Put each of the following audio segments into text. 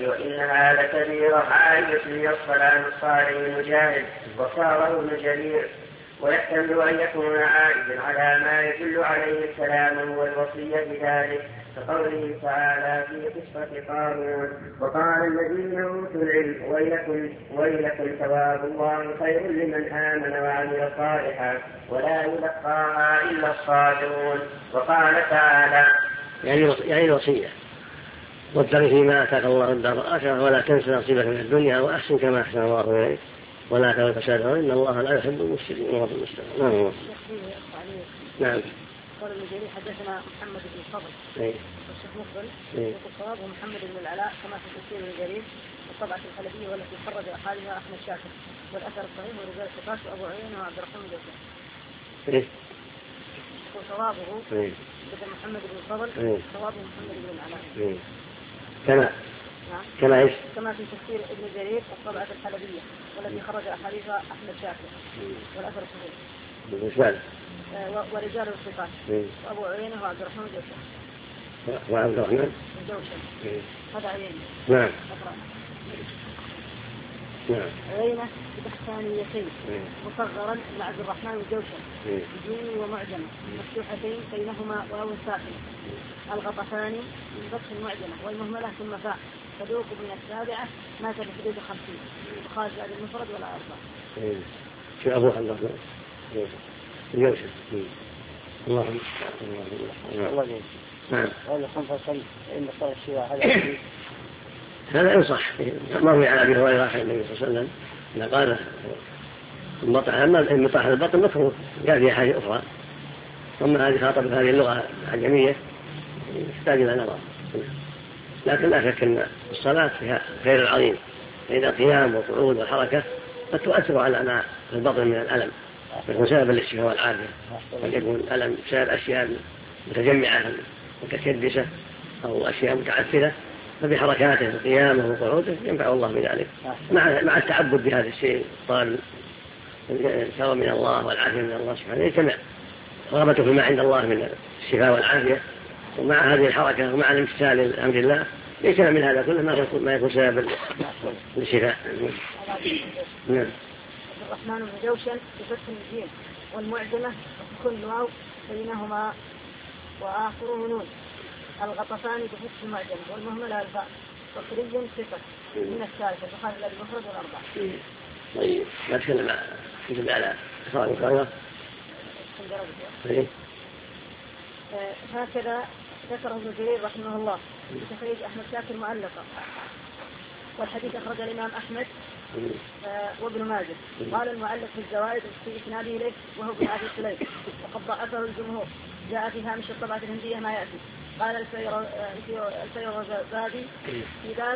قوله وإنها لكبيرة عن يسمي الصلاة الصالح المجاهد واختاره ابن جرير. ويحتمل أن يكون عائدا على ما يدل عليه الكلام والوصية بذلك كقوله تعالى في قصة قارون وقال الذين أوتوا العلم ويلكم ثواب الله خير لمن آمن وعمل صالحا ولا يلقاها إلا الصابرون. وقال تعالى يعني الوصية وابتغ فيما آتاك الله الدار الآخرة ولا تنس نصيبك من الدنيا وأحسن كما أحسن الله إليك ولا تبغ الفساد إن الله لا يحب المفسدين. نعم. قال الجرير حدثنا محمد بن الفضل والشيخ مقبل والصواب ومحمد بن العلاء كما في تفسير الجرير والطبعة الحلبية والتي خرج أحادها أحمد شاكر والأثر الصحيح ورجال الثقات وأبو عيينة وعبد الرحمن الجوزي. وصوابه بدل محمد بن الفضل صوابه محمد بن العلاء كما في تفسير ابن جرير والطبعة الحلبية والتي خرج أحادها أحمد شاكر والأثر الصحيح ورجال الثقات وأبو عيينة وعبد الرحمن الجوشن هذا عيينة. نعم. عيينة بتحتانيتين مصغرا مع عبد الرحمن الجوشن جيم ومعجمة مفتوحتين بينهما واو ساكنة الغطفان بفتح المعجمة والمهملة ثم فاء صدوق من السابعة مات بحدود 50 وخارج بعد المفرد ولا أربعة. في أبو عبد الرحمن الجوشن اللهم نعم. هذا ينصح مروي عن أبي هريرة عن النبي صلى الله عليه وسلم أنه قال المطاح البطن مكروه جاء فيها حاجة أخرى ثم هذه خاطب هذه اللغة العجمية يحتاج إلى نظر لكن لا شك أن الصلاة فيها خير العظيم فإذا قيام وقعود وحركة قد تؤثر على ما في البطن من الألم يكون سببا للشفاء والعافية قد يكون الألم بسبب أشياء متجمعة متكدسة أو أشياء متعثرة فبحركاته وقيامه وقعوده ينفع الله بذلك مع التعبد بهذا الشيء طال الثواب من الله والعافية من الله سبحانه يجتمع رغبته فيما عند الله من الشفاء والعافية ومع هذه الحركة ومع الامتثال لأمر الله يجتمع من هذا كله ما يكون سبب للشفاء. نعم. الرحمن بن جوشن بفتح الجيم والمعجمة كل واو بينهما وآخره نون الغطفان بفتح المعجمة والمهملة الفاء وقري صفة من الثالثة وخارج المفرد والأربعة. طيب ما تكلم على إخراج القرية. هكذا ذكره ابن جرير رحمه الله في تخريج أحمد شاكر معلقا والحديث أخرج الإمام أحمد وابن ماجه. قال المعلق في الزوائد في إسناده إليه وهو ابن أبي سليم وقد ضعفه الجمهور جاء في هامش الطبعة الهندية ما يأتي. قال الفيروزابادي في باب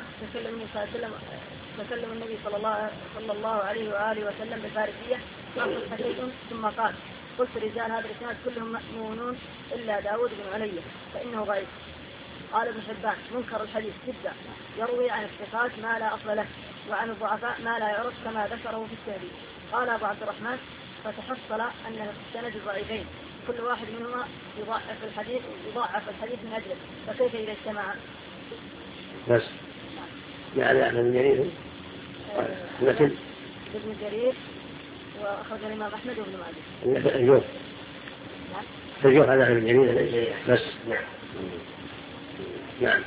تكلم النبي صلى الله عليه وآله وسلم بالفارسية شيء ثم قال قلت رجال هذا الإسناد كلهم مأمونون إلا داود بن علي فإنه غيب. قال ابن حبان منكر الحديث جدا يروي عن الثقات ما لا أصل له وعن الضعفاء ما لا يعرف كما ذكره في التهذيب. قال أبو عبد الرحمن فتحصل أن السند ضعيفين كل واحد منهما يضاعف الحديث من أجله فكيف إذا اجتمع؟ بس يعني أحمد بن جرير مثل ابن جرير وأخرج الإمام أحمد وابن ماجه الجوف هذا ابن جرير بس. نعم.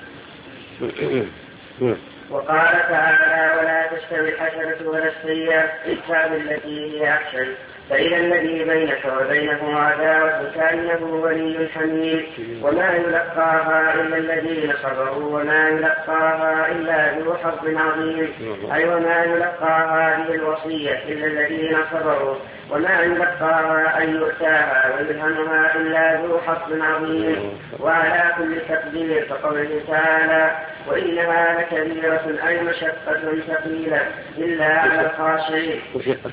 وقال تعالى ولا تستوي الحسنة ولا السيئة ادفع بالتي هي أحسن فإذا الذي بينك وبينه عداوة كأنه ولي حميم وما يلقاها إلا الذين صبروا وما يلقاها إلا ذو حظ عظيم أي وما يلقاها هذه الوصية إلا الذين صبروا وما يلقاها أن يؤتاها ويلهمها إلا ذو حظ عظيم. وعلى كل تقدير كقوله تعالى وإنها لكبيرة أي مشقة ثقيلة إلا على الخاشعين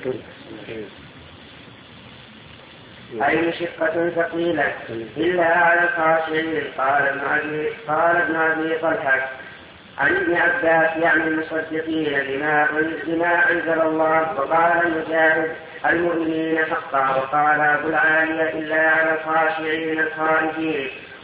أي مشقة ثقيلة إلا على الخاشعين. قال ابن أبي طلحة عن ابن عباس يعني المصدقين بما أنزل الله. وقال المجاهد المؤمنين حقا. وقال أبو العالية إلا على الخاشعين الخائفين.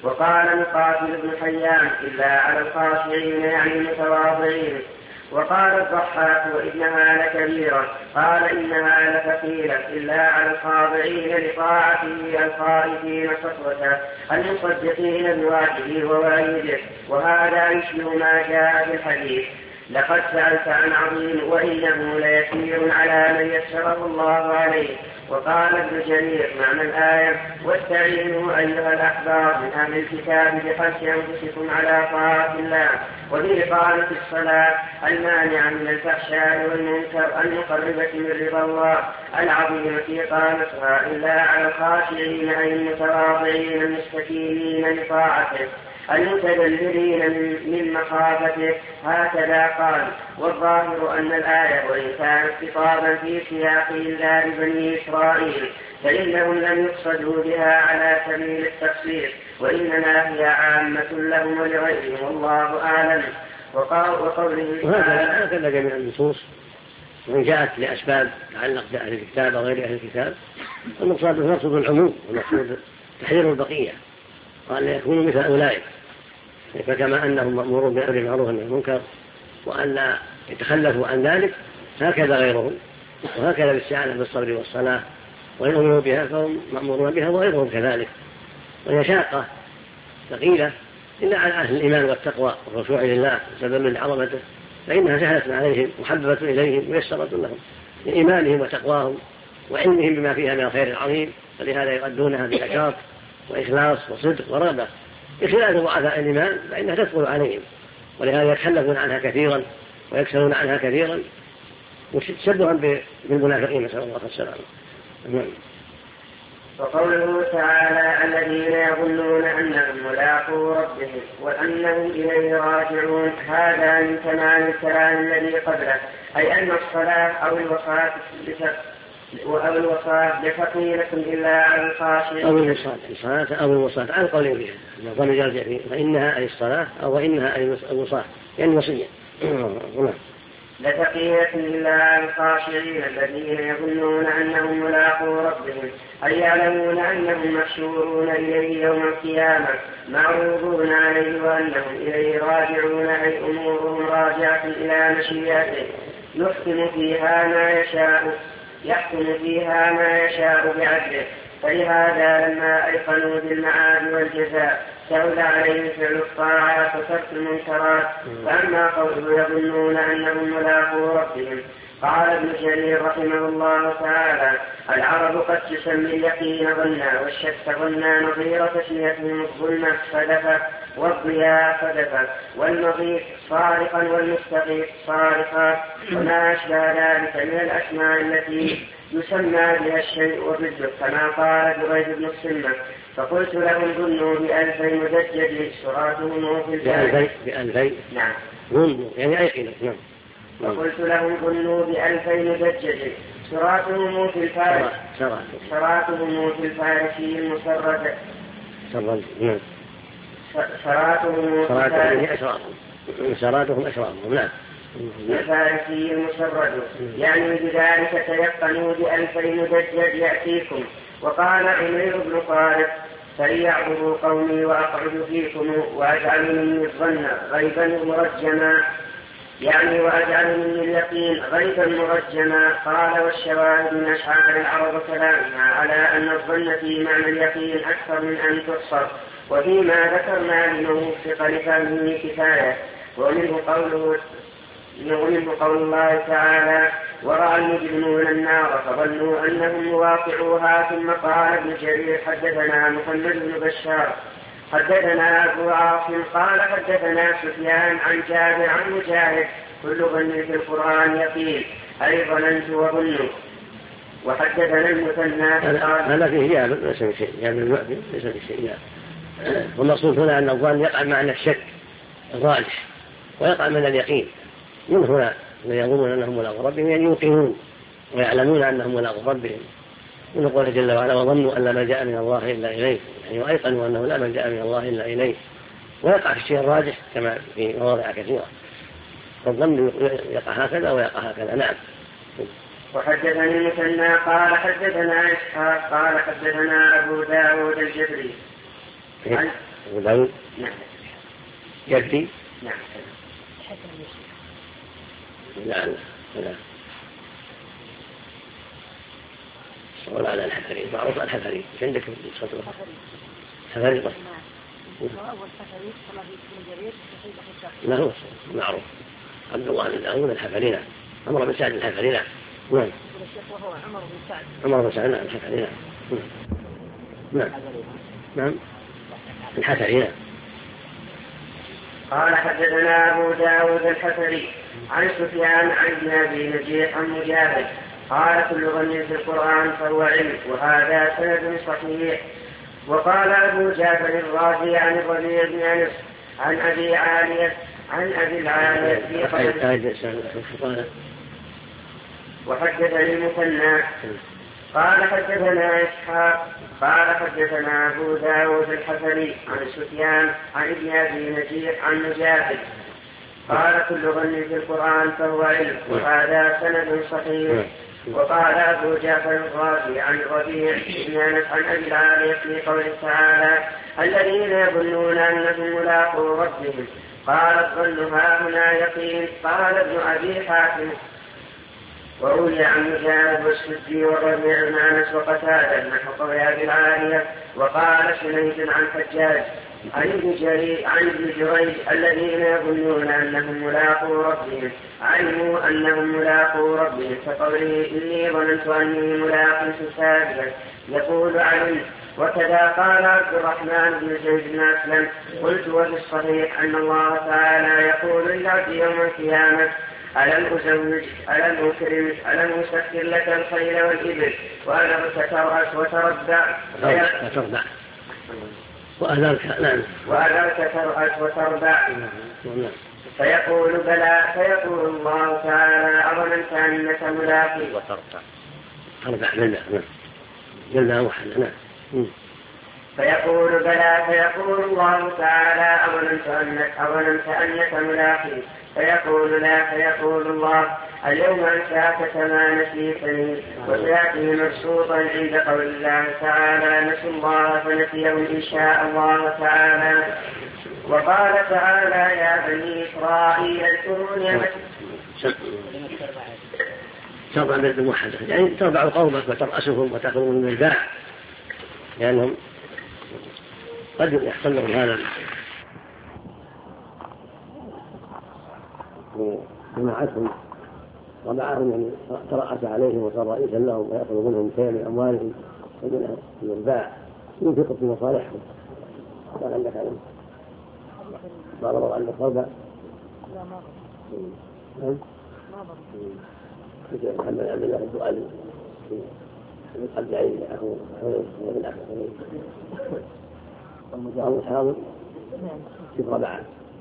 وقال مقاتل بن حيان إلا على الخاشعين يعني المتواضعين. وقال الضحاك وإنها لكبيرة قال إنها لثقيلة إلا على الخاضعين لطاعته الخائفين سطوته المصدقين بواجبه ووعيده. وهذا يشبه ما جاء في الحديث لقد سألت عن عظيم وإنه ليسير على من يسره الله عليه. وقال ابن جرير معنى الآية واستعينوا أيها الأحبار من أهل الكتاب بحث أنفسكم على طاعة الله وبإقامة الصلاة المانعة من الفحشاء والمنكر المقربة من رضا الله العظيمة إقامتها إلا على الخاشعين أي المتواضعين المستكينين لطاعته المتذللين من مخافته. هكذا قال. والظاهر أن الآية وإن كانت خطابا في سياق إنذار بني إسرائيل فإنهم لم يقصدوا بها على سبيل التفسير وإنما هي عامة لهم ولغيرهم والله أعلم. وقوله هكذا جميع النصوص وإن جاءت لأسباب تعلق بأهل الكتاب أو غير أهل الكتاب المقصود العموم والمقصود تحذير البقية قال يكونوا مثل أولئك فكما أنهم مأمورون بأمر المعروف والنهي عن المنكر وأن لا يتخلفوا عن ذلك هكذا غيرهم. وهكذا بالاستعانة بالصبر والصلاة وإن أمروا بها فهم مأمورون بها وغيرهم كذلك. وهي شاقة ثقيلة إلا على أهل الإيمان والتقوى والخشوع لله وتذلل لعظمته فإنها سهلة عليهم محببة إليهم ويسرة لهم لإيمانهم وتقواهم وعلمهم بما فيها من الخير العظيم فلهذا يؤدونها بنشاط وإخلاص وصدق ورغبة بخلاف ضعفاء الإيمان فإنها تثقل عليهم ولهذا يتخلفون عنها كثيرا ويكسرون عنها كثيرا وتشبها بالمنافقين نسأل الله السلامة. وقوله تعالى الذين يظنون أنهم ملاقو ربهم وأنهم إليه راجعون هذا من تمام الكلام الذي قبله أي أن الصلاة أو الوصاة لفقيلة إلا على الخاشعين أو الصلاة أو الوصاة على القول بها نظام يرجع فيه فإنها أي الصلاة أو إنها أي الوصاة يعني وصية لفقيلة إلا على الخاشعين الذين يظنون أنهم ملاقو ربهم أي يعلمون أنهم محشورون إليه يوم القيامة معروضون عليه وأنهم إليه راجعون أي أمورهم راجعة إلى مشيئته يحكم فيها ما يشاء بعدله. فلهذا لما أيقنوا بالمعاد والجزاء سهل عليهم فعل الطاعات وترك المنكرات. فأما قوله يظنون أنهم ملاقو ربهم قال ابن جرير رحمه الله تعالى العرب قد تسمي اليقين ظنا والشك ظنا نظير تسميتهم الظلمة صدفة والضياء صدفة والنظير صارخا والمستقيم صارخا وما أشبه ذلك من الأسماء التي يسمى بها الشيء وضده كما قال بريد بن السنة فقلت لهم ظنوا ب2000 مدجج سراتهم في الجنة نعم يعني أيقنة نعم. وقلت لهم ظنوا ب2000 مدجج سراتهم في الفارس سراتهم في الفارسي المسرد سراتهم أشرارهم نعم الفارسي المسرد يعني بذلك تيقنوا ب2000 مدجج يأتيكم. وقال عمير بن طارق فليعبدوا قومي وأقعد فيكم وأجعل مني الظن غيبا مرجما يعني وأجعل مني اليقين غيبا مرجما. قال والشواهد من أشعار العرب كلامها على أن الظن في معنى اليقين أكثر من أن تحصر وفيما ذكرنا لنوفق لفهمه كفاية. ومنه قول الله تعالى ورأى المجرمون النار فظنوا أنهم مواقعوها. ثم قال ابن جرير حدثنا محمد بن بشار حدثنا أبو عاصم قال حدثنا سفيان عن جابر عن مجاهد كل ظن في القرآن يقين أي ظننت وظنوا. وحدثنا المثنى هذا فيه جابر ليس بشيء جابر ليس بشيء والمقصود هنا أن الظن يقع معنى الشك الراجح ويقع من اليقين. من هنا يظنون أنهم ملاقو ربهم يعني يوقنون ويعلمون أنهم ملاقو ربهم من قوله جل وعلا وظنوا أن لا ملجأ من الله إلا إليه يعني وأيقنوا أنه لا ملجأ من الله إلا إليه. ويقع في الشيء الراجح كما في مواضع كثيرة فالظن يقع هكذا ويقع هكذا. نعم. وحدثني المثنى قال حدثنا إسحاق قال حدثنا أبو داود الجبري أبو داود نعم يكفي نعم لا الصول على الحفري معروف الحفري مش عندك صدر حفري بس لا هو معروف عبد الله بن داود الحفري نعم عمرو بن سعد الحفري نعم عمر بن سعد الحفري نعم الحفري نعم. قال حدثنا أبو داود الحفري عن سفيان عن ابن أبي نجيح عن مجاهد قال كل ظن في القرآن فهو علم وهذا سند صحيح. وقال أبو جعفر الرازي عن الربيع بن أنس عن أبي العالية في قوله وحدثني المثنى قال حدثنا إسحاق قال حدثنا أبو داود الحفري عن سفيان عن ابن أبي نجيح عن مجاهد قال كل ظن في القرآن فهو علم وهذا سند صحيح. وقال أبو جعفر الرازي عن الربيع بن أنس عن أبي العالية في قوله تعالى الذين يظنون أنهم ملاقو ربهم قال الظن هاهنا يقين. قال ابن أبي حاتم وروي عن مجاهد والسدي والربيع بن أنس وقتادة نحو قول أبي العالية. وقال سنيد عن حجاج عن ابن جريج الذين يظنون أنهم ملاقو ربهم علموا أنهم ملاقو ربهم كقوله إني ظننت أني ملاق حسابيه يقول علم. وكذا قال عبد الرحمن بن زيد بن أسلم قلت وفي الصحيح أن الله تعالى يقول للعبد يوم القيامة ألم أزوج ألم أكرمك ألم أسخر لك الخيل والإبل وأذرك ترأس وتربع وأذرك ترأس وتربع فيقول بلى فيقول الله تعالى أظننت أنك ملاقي تربع جلنا وحنا فيقول بلى فيقول الله تعالى أظننت أنك ملاقي فيقول لا فيقول الله اليوم أنساك كما نسيتني. وسيأتي مبسوطا عند قول الله تعالى نسوا الله فنسيهم إن شاء الله تعالى. وقال تعالى يا بني إسرائيل اذكروا نعمتي تربع بالموحدة يعني تربع قومك وترأسهم وتأخذهم من الباع لأنهم قد يحصل لهم هذا جماعتهم ربعهم يعني ترأس عليهم وصار رئيسا لهم ويأخذ منهم شيئا من أموالهم ومن الباع ينفق في مصالحهم. قال عندك علم قال الله عندك ربع لا ما محمد عبد الله الدؤلي قد عين أخوه من أخوه المجاهد الحاضر في ربعه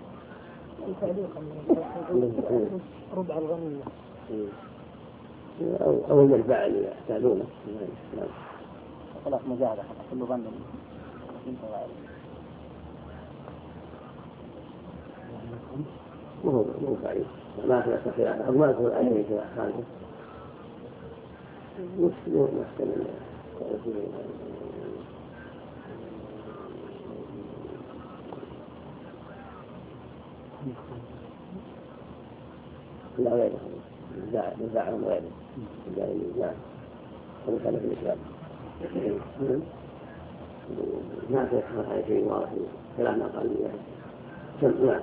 ربع الغنيمة أو المربع اللي يحتاجونه خلاص مجاهدة كل ظن مو بعيد ما تستطيع أحد ما يكون عليه كذا خالده مسلم لا غيره نزاعهم غيره نعم هذا كان في الإسلام ما تيسر على شيء واضح كلام ما قال لي نعم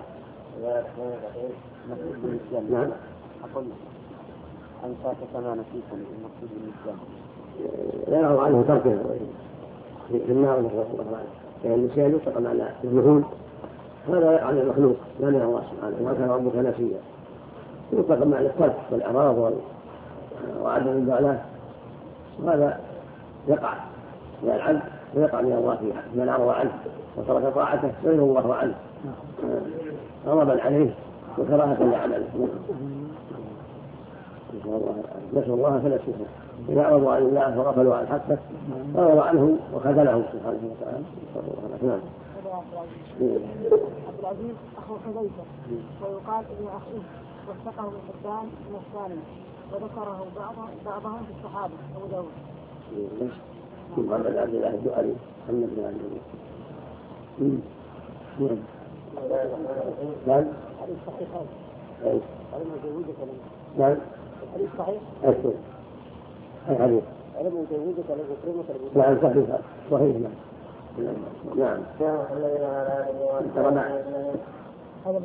نعم أقول أنساك كما نسيتني المقصود بالإسلام يرى عنه تركه في النار نسأل الله عنه يعني النسيان يطلق على الجهود هذا على المخلوق لا من الله سبحانه وما كان ربك نسيا يطلق معنى الترك والإعراض وعدم البلاء وهذا يقع من العبد ويقع من الله فيها من أعرض عنه وترك طاعته سلم الله عنه غضبا عليه وكراهة لعمله نسوا الله فنسوه إذا أعرضوا عن الله وغفلوا عن حقه أعرض عنه وخذلهم سبحانه وتعالى. نعم. عبد العزيز أخو حذيفة ويقال ابن أخيه وثقه ابن حبان من الثاني وذكره بعضهم في الصحابة أبو داود. محمد عبد الله الدؤلي محمد بن عبد الله نعم. نعم. الحديث صحيح؟ أكثر. الحديث. علم جوزك للمكرمة نعم صحيح صحيح. نعم. نعم. هذا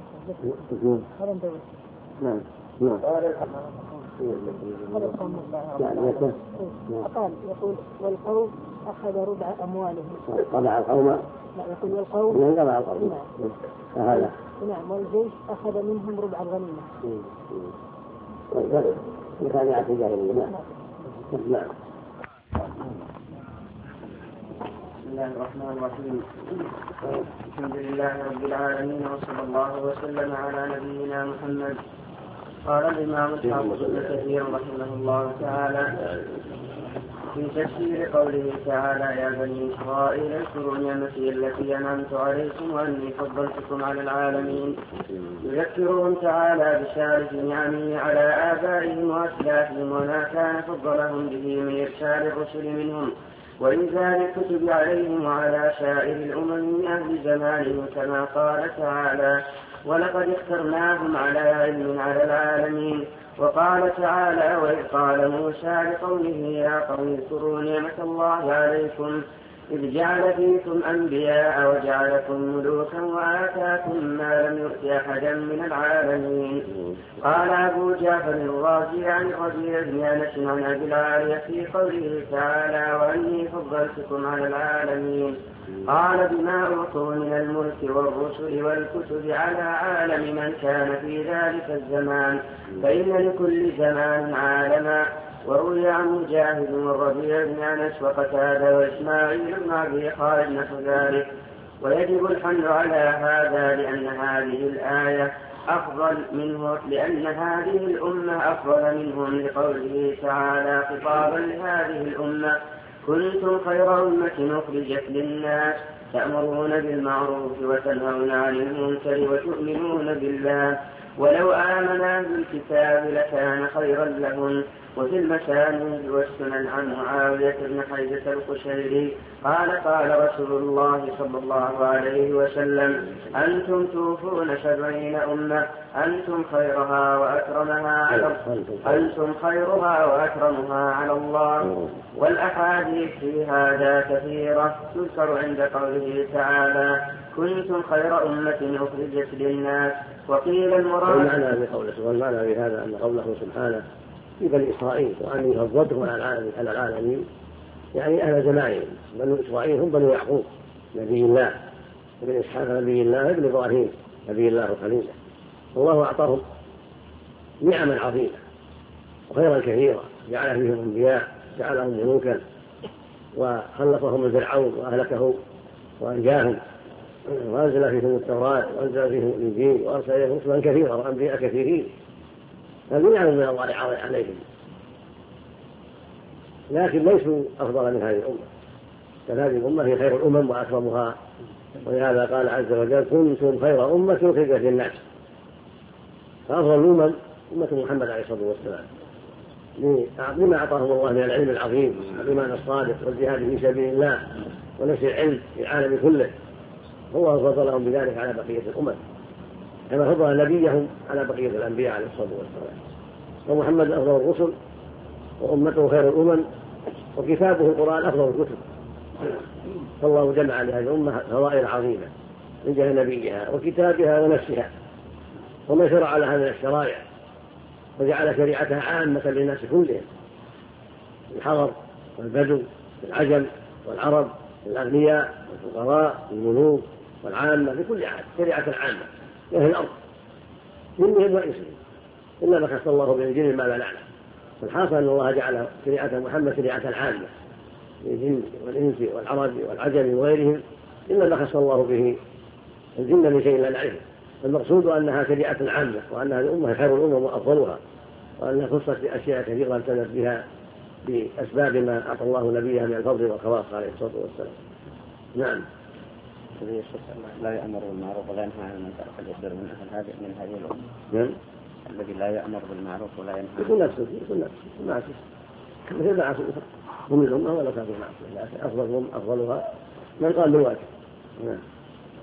نعم. نعم. قال يقول والقوم أخذ ربع أموالهم. طبع القوم. لا يقول والقوم. من طبع القوم. هذا. نعم والجيش أخذ منهم ربع الغنيمة. كان يعطي جاهلية. نعم. بسم الله الرحمن الرحيم. الحمد لله رب العالمين وصلى الله وسلم على نبينا محمد. قال الإمام الحافظ ابن كثير رحمه الله تعالى في تفسير قوله تعالى يا بني إسرائيل اذكروا نعمتي التي أنعمت عليكم وأني فضلتكم على العالمين. يذكرهم تعالى بشارة نعمه على آبائهم وأسلافهم وما كان فضلهم به من إرسال الرسل منهم وإنزال الكتب عليهم وعلى سائر الأمم من أهل زمانهم كما قال تعالى ولقد اخترناهم على علم على العالمين. وقال تعالى وإذ قال موسى لقومه يا قوم اذكروا نعمة الله عليكم إذ جعل فيكم أنبياء وجعلكم ملوكا وآتاكم ما لم يؤت أحدا من العالمين. قال أبو جعفر الرازي عن ربيع بن أنس عن أبي العالية في قوله تعالى وأني فضلتكم على العالمين قال بما أعطوا من الملك والرسل والكتب على عالم من كان في ذلك الزمان فإن لكل زمان عالما. وروي عن مجاهد والربيع بن أنس وقتادة وإسماعيل بن أبي خالد نحو ذلك. ويجب الحمل على هذا لأن هذه الآية أفضل منه لأن هذه الأمة أفضل منهم لقوله تعالى خطابا لهذه الأمة كنتم خير أمة أخرجت للناس تأمرون بالمعروف وتنهون عن المنكر وتؤمنون بالله ولو آمنا بالكتاب لكان خيرا لهم. وفي المسانيد والسنن عن معاوية بن حيدة القشيري قال قال رسول الله صلى الله عليه وسلم أنتم توفون 70 أمة أنتم خيرها وأكرمها على الله. والأحاديث في هذا كثيرة تذكر عند قوله تعالى كنتم خير أمة أخرجت للناس. وقيل المراد والمعنى بهذا أن قوله سبحانه في بني إسرائيل وأني فضلتهم على العالمين يعني أهل زمانهم. بنو إسرائيل هم بنو يعقوب نبي الله ابن إسحاق نبي الله ابن إبراهيم نبي الله وخليله. الله أعطاهم نعما عظيمة وخيرا كثيرا جعل فيهم أنبياء جعلهم ملوكا وخلقهم من فرعون وأهلكه وأنجاهم وأنزل فيهم التوراة وأنزل فيهم الإنجيل وأرسل إليهم رسلا كثيرا وأنبياء كثيرين. هذه نعم من الله عليهم لكن ليسوا أفضل من هذه الأمة. فهذه الأمة هي خير الأمم وأكرمها ولهذا قال عز وجل كنتم خير أمة أخرجت للناس. فأفضل الأمم أمة محمد عليه الصلاة والسلام لما أعطاهم الله من العلم العظيم والإيمان الصادق والجهاد في سبيل الله ونشر العلم في العالم كله. هو فضلهم بذلك على بقية الأمم كما فضل نبيهم على بقية الأنبياء عليه الصلاة والسلام. ومحمد أفضل الرسل وأمته خير الأمم وكتابه القرآن أفضل الكتب. فالله جمع لهذه الأمة فضائل عظيمة من جهة نبيها وكتابها ونفسها وما شرع لها من الشرائع وجعل شريعتها عامة للناس كلهم الحضر والبدو العجم والعرب الأغنياء والفقراء الملوك والعامة لكل عام شريعة عامة لأهل الأرض جنهم وإنسهم إلا ما خص الله بالجن ما لا نعلم. فالحاصل أن الله جعل شريعة محمد شريعة عامة للجن والإنس والعرب والعجم وغيرهم إلا ما خص الله به الجن بشيء لا نعرفه. المقصود أنها شريعة عامة وأنها الأمة خير الأمم وأفضلها وأنها خصت بأشياء كثيرة امتنت بها بأسباب ما أعطى الله نبيها من الفضل والخواص عليه الصلاة والسلام. نعم. لا يأمر بالمعروف ولا ينهى عن المنكر فليصير من هذه الأمة. نعم. الذي لا يأمر بالمعروف ولا ينهى يكون نفسه معصية كما هي معصية هم الأمة ولا كانوا معصية لكن أفضلها من قام بالواجب. نعم.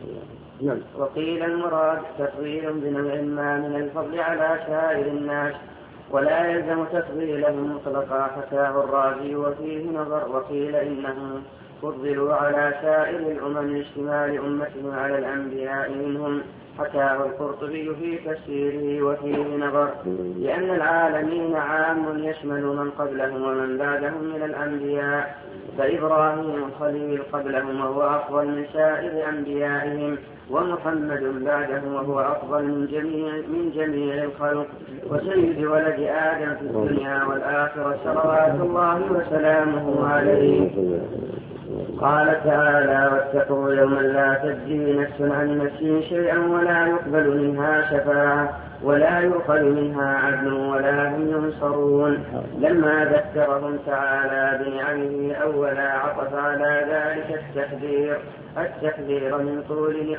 نعم. وقيل المراد تفضيل بنوع ما من الفضل على سائر الناس ولا يلزم تفضيلهم مطلقا، حكاه الرازي وفيه نظر. وقيل إنهم فضلوا على سائر الأمم لاشتمال أمتهم على الأنبياء منهم، حكاه القرطبي في تفسيره وفيه نظر، لأن العالمين عام يشمل من قبلهم ومن بعدهم من الأنبياء، فإبراهيم الخليل قبلهم وهو أفضل من سائر أنبيائهم، ومحمد بعدهم وهو أفضل من جميع الخلق، وسيد ولد آدم في الدنيا والآخرة صلوات الله وسلامه عليه. قال تعالى: واتقوا يوما لا تجزي نفس عن نفس شيئا ولا يقبل منها شفاعة ولا يؤخذ منها عدل ولا هم ينصرون. لما ذكرهم تعالى بنعمه أولا عطف على ذلك التحذير من طول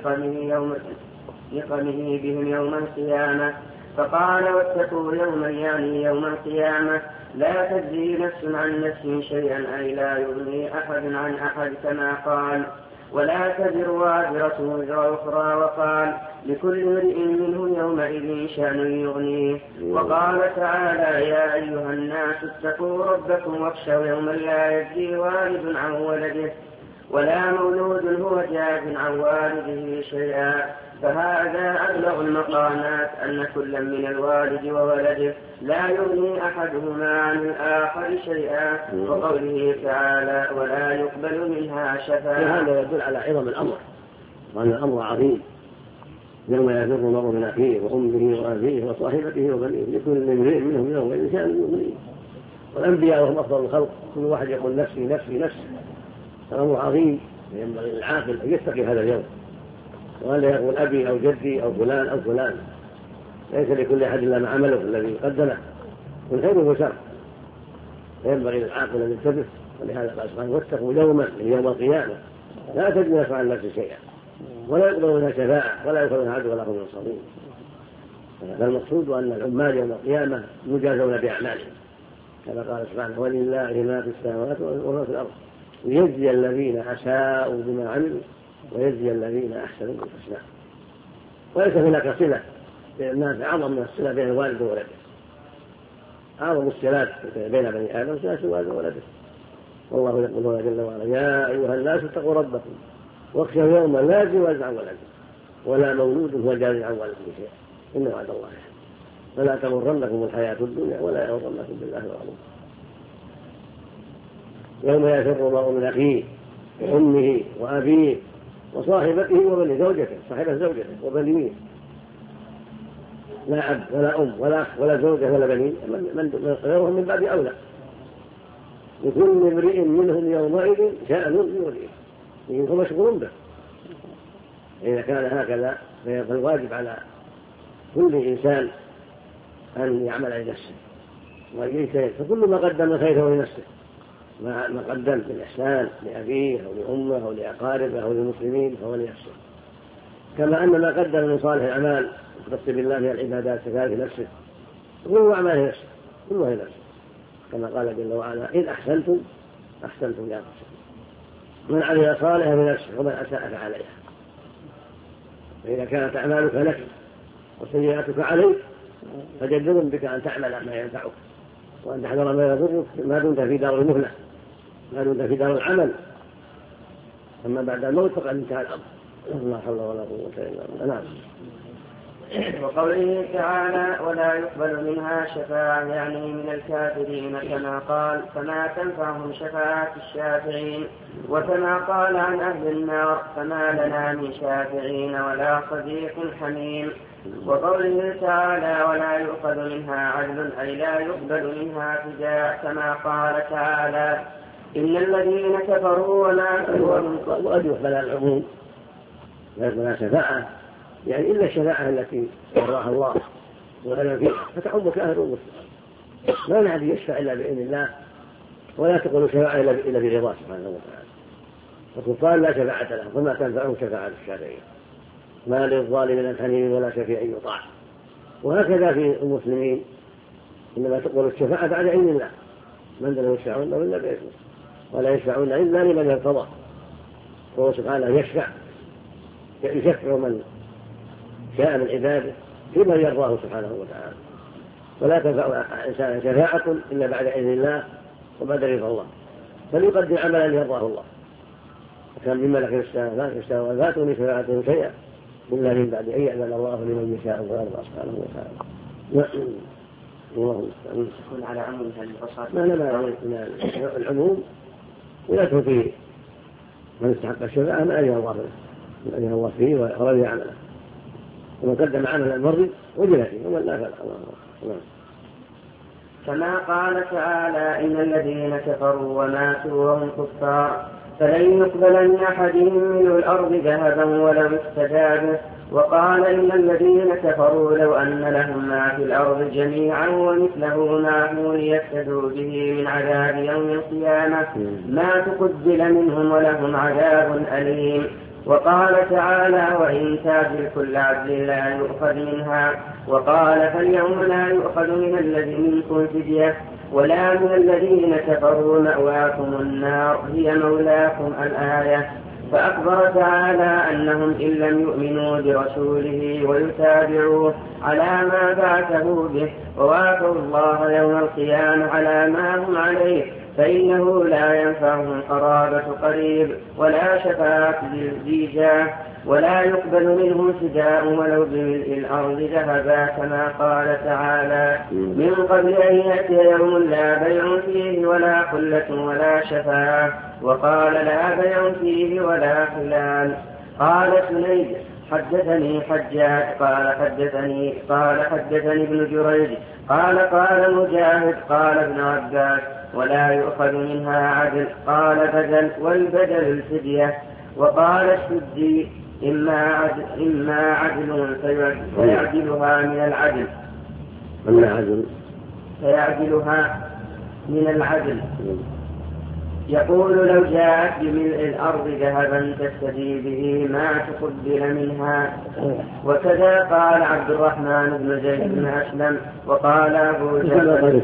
نقمه بهم يوم القيامة، فقال: واتقوا يوما يعني يوم القيامة لا تجزي نفس عن نفس شيئا أي لا يغني أحد عن أحد، كما قال: ولا تزر وازرة وزر أخرى، وقال: لكل امرئ منهم يومئذ شأن يغنيه. وقال تعالى: يا أيها الناس اتقوا ربكم واخشوا يوما لا يجزي والد عن ولده ولا مولود هو جاز عن والده شيئا. فهذا أبلغ المقامات أن كل من الوالد وولده لا يغني أحدهما عن الآخر شيئا. وقوله تعالى: ولا يقبل منها شفاعة. هذا يدل على عظم الأمر وأن الأمر عظيم، يوم يفر المرء من أخيه وأمه وأبيه وصاحبته وبنيه لكل امرئ منهم يومئذ شأن يغنيه. والأنبياء وهم أفضل الخلق كل واحد يقول نفسي نفسي نفسي. الأمر عظيم، ينبغي للعاقل أن يتقي هذا اليوم، ولا يقول أبي أو جدي أو فلان أو فلان. ليس لكل أحد إلا ما عمله الذي قدمه من خير وشر، ينبغي للعاقل أن ينتبه. ولهذا قال سبحانه: واتقوا يوما من يوم القيامة لا تجزي نفس عن نفس شيئا ولا يقبل منها شفاعة ولا يؤخذ منها عدل ولا هم ينصرون. فالمقصود أن العمال يوم القيامة يجازون بأعمالهم، كما قال سبحانه: ولله ما في السماوات وما في الأرض ليجزي الذين أساءوا بما عملوا ويجزي الذين أحسنوا بالحسنى. وليس هناك صلة بين الناس أعظم من الصلة بين الوالد وولده. أعظم الصلات بين بني آدم صلة الوالد وولده. والله يقول جل وعلا: يا أيها الناس اتقوا ربكم واخشوا يوما لا يجزي والد عن ولده ولا مولود هو جاز عن والده شيئا إن وعد الله حق فلا تغرنكم الحياة الدنيا ولا يغرنكم بالله الغرور. يوم يفر المرء من أخيه وأمه وأبيه وصاحبته وبنيه، زوجته صاحبة زوجته وبنيه، لا أب ولا أم ولا أخ ولا زوجة ولا بنين، من غيرهم من باب أولى. لكل امرئ منهم يومئذ شأن يغنيه، يكون مشغول به. إذا كان هكذا فالواجب على كل إنسان أن يعمل لنفسه ويجتهد، فكل ما قدم خيره لنفسه، ما قدم من إحسان لأبيه أو لأمه أو لأقاربه أو للمسلمين فهو لنفسه، كما أن ما قدم من صالح الأعمال يختص بالله من العبادات كذلك نفسه، كل أعماله نفسه كلها نفسه، كما قال جل وعلا: إن أحسنتم أحسنتم لأنفسكم من عمل صالحا لنفسه ومن أساء فعليها. فإذا كانت أعمالك لك وسيئاتك عليك فجدر بك أن تعمل ما ينفعك وأن تحذر ما يضرك ما دمت في دار المهلة، ما دمت في دار العمل. أما بعد الموت فقد انتهى الأمر. لا حول ولا قوة إلا بالله. نعم. وقوله تعالى: ولا يقبل منها شفاعة يعني من الكافرين، كما قال: فما تنفعهم شفاعة الشافعين. وكما قال عن أهل النار: فما لنا من شافعين ولا صديق حميم. وقوله تعالى: ولا يؤخذ منها عدل أي لا يقبل منها فداء، كما قال تعالى: إن الذين كفروا وقد يقبل العموم لا يقبل شفاعة يعني إلا الشفاعة التي يراها الله وأنا فيها فتعم كافر ومسلم. ما نعد يشفع إلا بإذن الله، ولا تقول شفاعة إلا برضاه سبحانه وتعالى. الكفار لا شفاعة لهم فما تنفعهم شفاعة الشافعين. ما للظالمين من حميم ولا شفيع يطاع. وهكذا في المسلمين إنما تقول الشفاعة بعد علم الله، من لا يشفعون إلا بإذنه ولا يشفعون إلا لمن ارتضى، وهو سبحانه يشفع يشفع من شاء من عباده فيما يرضاه سبحانه وتعالى، ولا تنفع إنسان شفاعة إلا بعد إذن الله وبعد رضا الله، فليقدم عملا يرضاه الله. وكان من ملك السماوات من شفاعتهم شيئا إلا من بعد أن يأذن الله لمن يشاء ويرضى سبحانه وتعالى. الله يكون على عموم البصر. لا العموم ويدخل فيه من استحق الشفاعة ما أذن الله فيه ورضي عمله، ومن قدم عملا المرضي وجل فيه ومن لا فلا. كما قال تعالى: إن الذين كفروا وماتوا وهم كفار فلن يقبل من أحدهم ملء الأرض ذهبا ولو افتدى به. وقال: إن الذين كفروا لو أن لهم ما في الأرض جميعا ومثله معه ليفتدوا به من عذاب يوم القيامة ما تقبل منهم ولهم عذاب أليم. وقال تعالى: وإن تعدل كل عدل لا يؤخذ منها. وقال: فاليوم لا يؤخذ من الذين منكم فدية ولا من الذين كفروا مأواكم النار هي مولاكم الآية. فأخبر تعالى أنهم إن لم يؤمنوا برسوله ويتابعوه على ما بعثه به ووافوا الله يوم القيامة على ما هم عليه فإنه لا ينفعهم قرابة قريب ولا شفاعة ذي جاه ولا يقبل منهم فداء ولو بملء الأرض ذهبا، كما قال تعالى: من قبل أن يأتي يوم لا بيع فيه ولا خلة ولا شفاعة. وقال: لا بيع فيه ولا خلال. قال سنيد: حدثني حجاج قال حدثني ابن جريج قال مجاهد قال ابن عباس: ولا يؤخذ منها عدل. قال: بدل، والبدل الفدية. وقال السدي: إما عدل فيعدلها من العدل من العدل. يقول: لو جاءت بملء الأرض ذهبا تفتدي به ما تقبل منها. وكذا قال عبد الرحمن بن زيد بن أسلم. وقال أبو جعفر: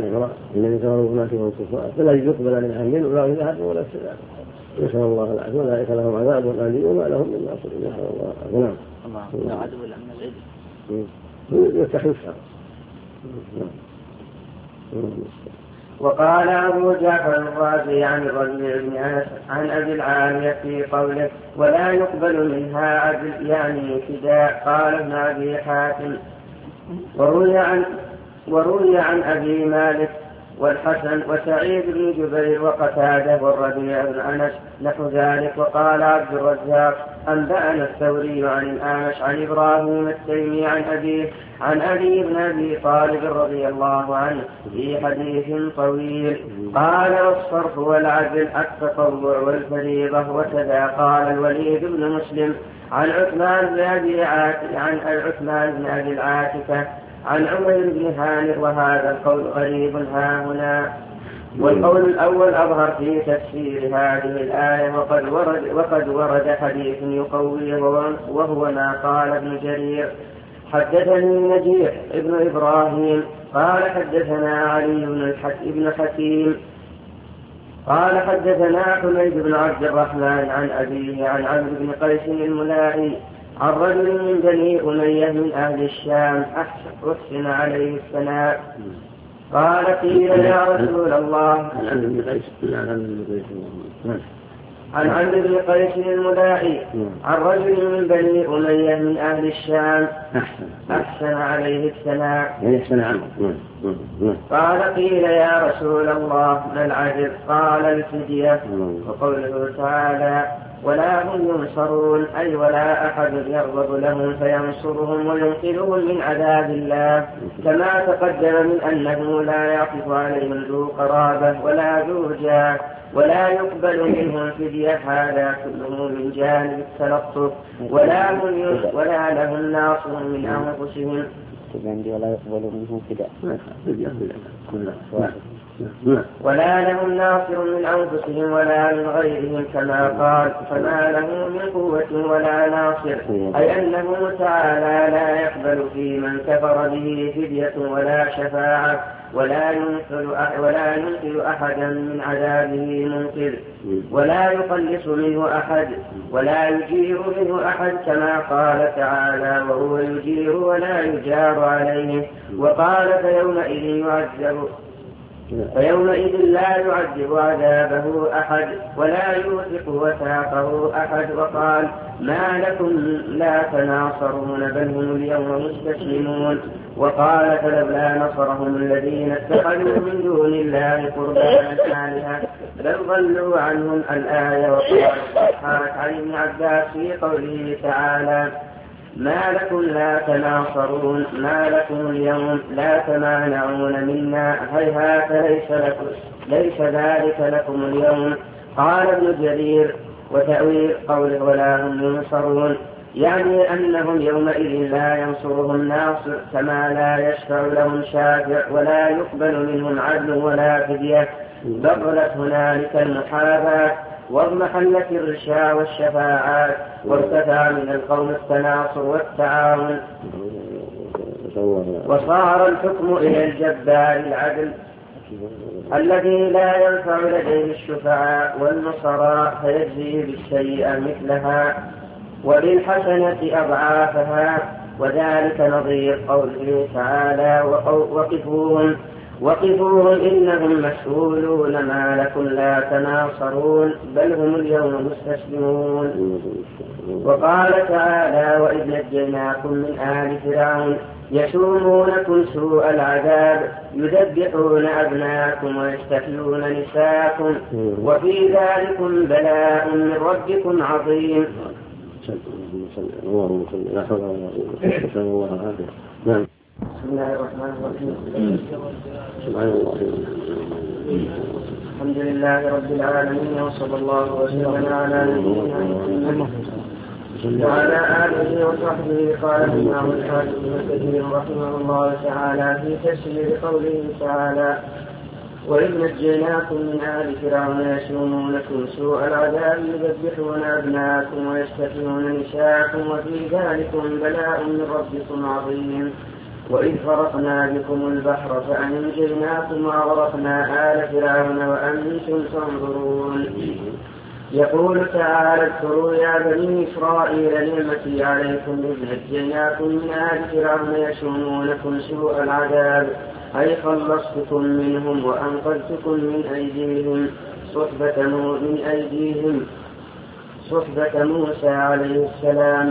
فلا يقبل من أهل ولا ذهب ولا سلام. نسأل الله العافية. أولئك لهم عذاب أليم وما لهم من ناصر. نسأل الله العافية. نعم. عدو من العلم يستحيفها. وقال أبو جعفر الرازي عن الربيع بن أنس عن أبي العالية في قوله: ولا يقبل منها عدل يعني فداء. قال ابن أبي حاتم: وروي عن أبي مالك والحسن وسعيد بن جبير وقتادة والربيع بن أنس نحو ذلك. وقال عبد الرزاق: أنبأنا الثوري عن الأعمش عن إبراهيم التيمي عن أبيه عن علي بن أبي طالب رضي الله عنه في حديث طويل. قال: والصرف والعدل التطوع والفريضة. وكذا قال الوليد بن مسلم عن عثمان بن أبي العاتكة عن عمر بن هانئ. وهذا القول غريب ها هنا. والقول الأول أظهر في تفسير هذه الآية وقد ورد حديث يقويه وهو ما قال ابن جرير: حدثني نجيح ابن إبراهيم قال حدثنا علي بن حكيم قال حدثنا حميد بن عبد الرحمن عن أبيه عن عمرو بن قيس الملاعي عن رجل من بني أمية من أهل الشام أحسن عليه الثناء. قال: قيل يا رسول الله عن عمرو بن قيس الملاعي عن رجل من بني أمية من أهل الشام أحسن عليه الثناء. قال: قيل يا رسول الله ما العدل؟ قال: الفدية. وقوله تعالى: ولا هم ينصرون أي ولا أحد يغضب لهم فينصرهم وينقذهم من عذاب الله، كما تقدم من أنه لا يعطف عليهم ذو قرابة ولا ذو جاه ولا يقبل منهم فدية. هذا كله من جانب التلطف ولا لهم ناصر من أنفسهم. ولا يقبل منهم فداء. ولا لهم ناصر من أنفسهم ولا من غيرهم كما قال فما له من قوة ولا ناصر، أي أنه تعالى لا يقبل في من كفر به فدية ولا شفاعة ولا ينقذ أحدا من عذابه منقذ ولا يخلص منه أحد ولا يجير منه أحد كما قال تعالى وهو يجير ولا يجار عليه. وقال فيومئذ لا يعذب عذابه أحد ولا يوثق وثاقه أحد. وقال ما لكم لا تناصرون بل هم اليوم مستسلمون. وقال فلولا نصرهم الذين اتخذوا من دون الله قربانا آلهة بل ضلوا عنهم الآية. وقال الضحاك عن ابن عباس في قوله تعالى ما لكم لا تناصرون ما لكم اليوم لا تمانعون منا هيهات ليس ذلك لكم اليوم. قال ابن جرير وتأويل قوله ولا هم ينصرون يعني أنهم يومئذ لا ينصرهم ناصر كما لا يشفع لهم شافع ولا يقبل منهم عدل ولا فدية. بطلت هنالك المحاباة واضمحلت الرشا والشفاعات وارتفع من القوم التناصر والتعاون وصار الحكم إلى الجبار العدل الذي لا ينفع لديه الشفعاء والنصراء فيجزي بالسيئة مثلها وبالحسنة أضعافها. وذلك نظير قوله تعالى وقفوهم إنهم مسؤولون ما لكم لا تناصرون بل هم اليوم مستسلمون. وقال تعالى وإذ نجيناكم من آل فرعون يسومونكم سوء العذاب يذبحون أبناءكم ويستحيون نساءكم وفي ذلكم بلاء من ربكم عظيم. بسم الله الرحمن الرحيم. سبحان الله. الحمد لله رب العالمين وصلى الله وسلم على نبينا محمد وعلى آله وصحبه. قال الإمام الحافظ ابن كثير رحمه الله تعالى في تفسير قوله تعالى وإذ نجيناكم من آل فرعون يسومونكم سوء العذاب يذبحون أبناءكم ويستحيون نساءكم وفي ذلكم بلاء من ربكم عظيم. وإذ فرقنا بكم البحر فأنجيناكم وأغرقنا آل فرعون وأنتم تنظرون. يقول تعالى اذكروا يا بني إسرائيل نعمتي عليكم إذ نجيناكم من آل فرعون يسومونكم سوء العذاب أي خلصتكم منهم وأنقذتكم من أيديهم صحبة موسى عليه السلام.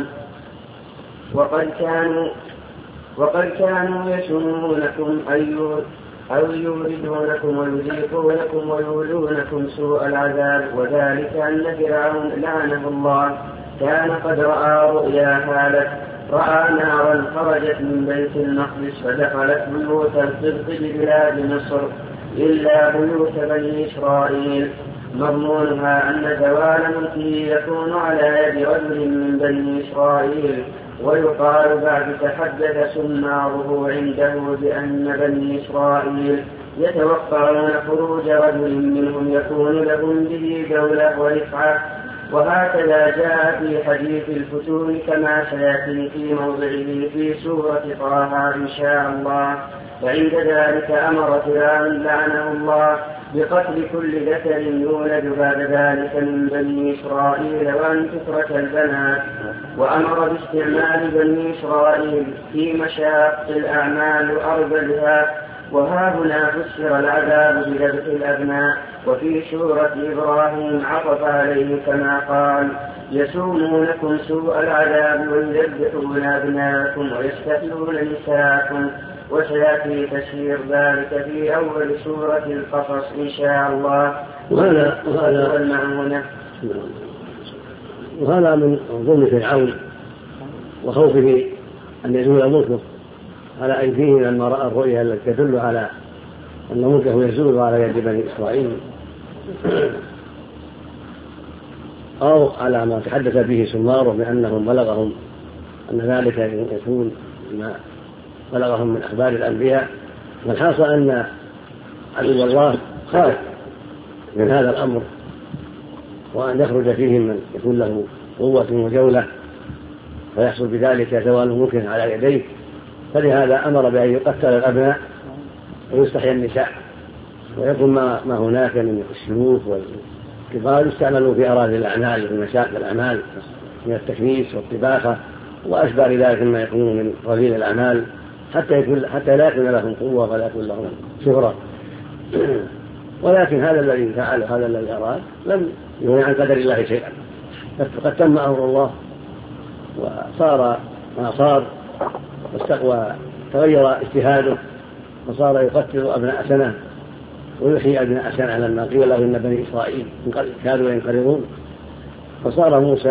وقد كانوا يسومونكم أو يوردونكم ويذيقونكم ويولونكم سوء العذاب. وذلك أن فرعون لعنه الله كان قد رأى رؤيا هالت رأى نارا خرجت من بيت المقدس فدخلت بيوت القبط ببلاد مصر إلا بيوت بني إسرائيل مضمونها أن زوال ملكه يكون على يد رجل من بني إسرائيل. ويقال بعد تحدث سماره عنده بأن بني إسرائيل يتوقعون خروج رجل منهم يكون لهم به دولة ورفعة. وهكذا جاء في حديث الفتون كما سيأتي في موضعه في سورة طه إن شاء الله. فعند ذلك أمر فرعون لعنه الله بقتل كل ذكر يولد بعد ذلك من بني إسرائيل وأن تترك البنات. وأمر باستعمال بني إسرائيل في مشاق الأعمال وأرذلها. وها هنا فسر العذاب بذبح الأبناء. وفي سورة إبراهيم عطف عليه كما قال يسومونكم سوء العذاب ويذبحون أبناءكم ويستحيون نساءكم. وسيأتي تفسير ذلك في أول سورة القصص إن شاء الله. وهذا من ظلم فرعون وخوفه أن يزول ملكه على أيديهم لما رأى الرؤيا التي تدل على أن ملكه يزول على يد بني إسرائيل أو على ما تحدث به سماره بأنهم بلغهم أن ذلك يكون ما بلغهم من أخبار الأنبياء. والحاصل أن عدو الله خاف من هذا الأمر وأن يخرج فيهم من يكون له قوة وجولة فيحصل بذلك زوال ممكن على يديه، فلهذا أمر بأن يقتل الأبناء ويستحيي النساء، ويكون ما هناك من الشيوخ والكبار يستعملوا في أراضي الأعمال وفي مشاكل الأعمال من التكنيس والطباخة وأشباه ذلك مما يكون من رذيل الأعمال حتى لا يكون لهم قوة ولا يكون لهم شهرة. ولكن هذا الذي فعل هذا الذي أراد لم يغني عن قدر الله شيئا، قد تم أمر الله وصار ما صار وتغير اجتهاده وصار يقتل أبناء سنة ويحيي أبناء سنة لما قيل له إن بني إسرائيل كانوا ينقرضون، فصار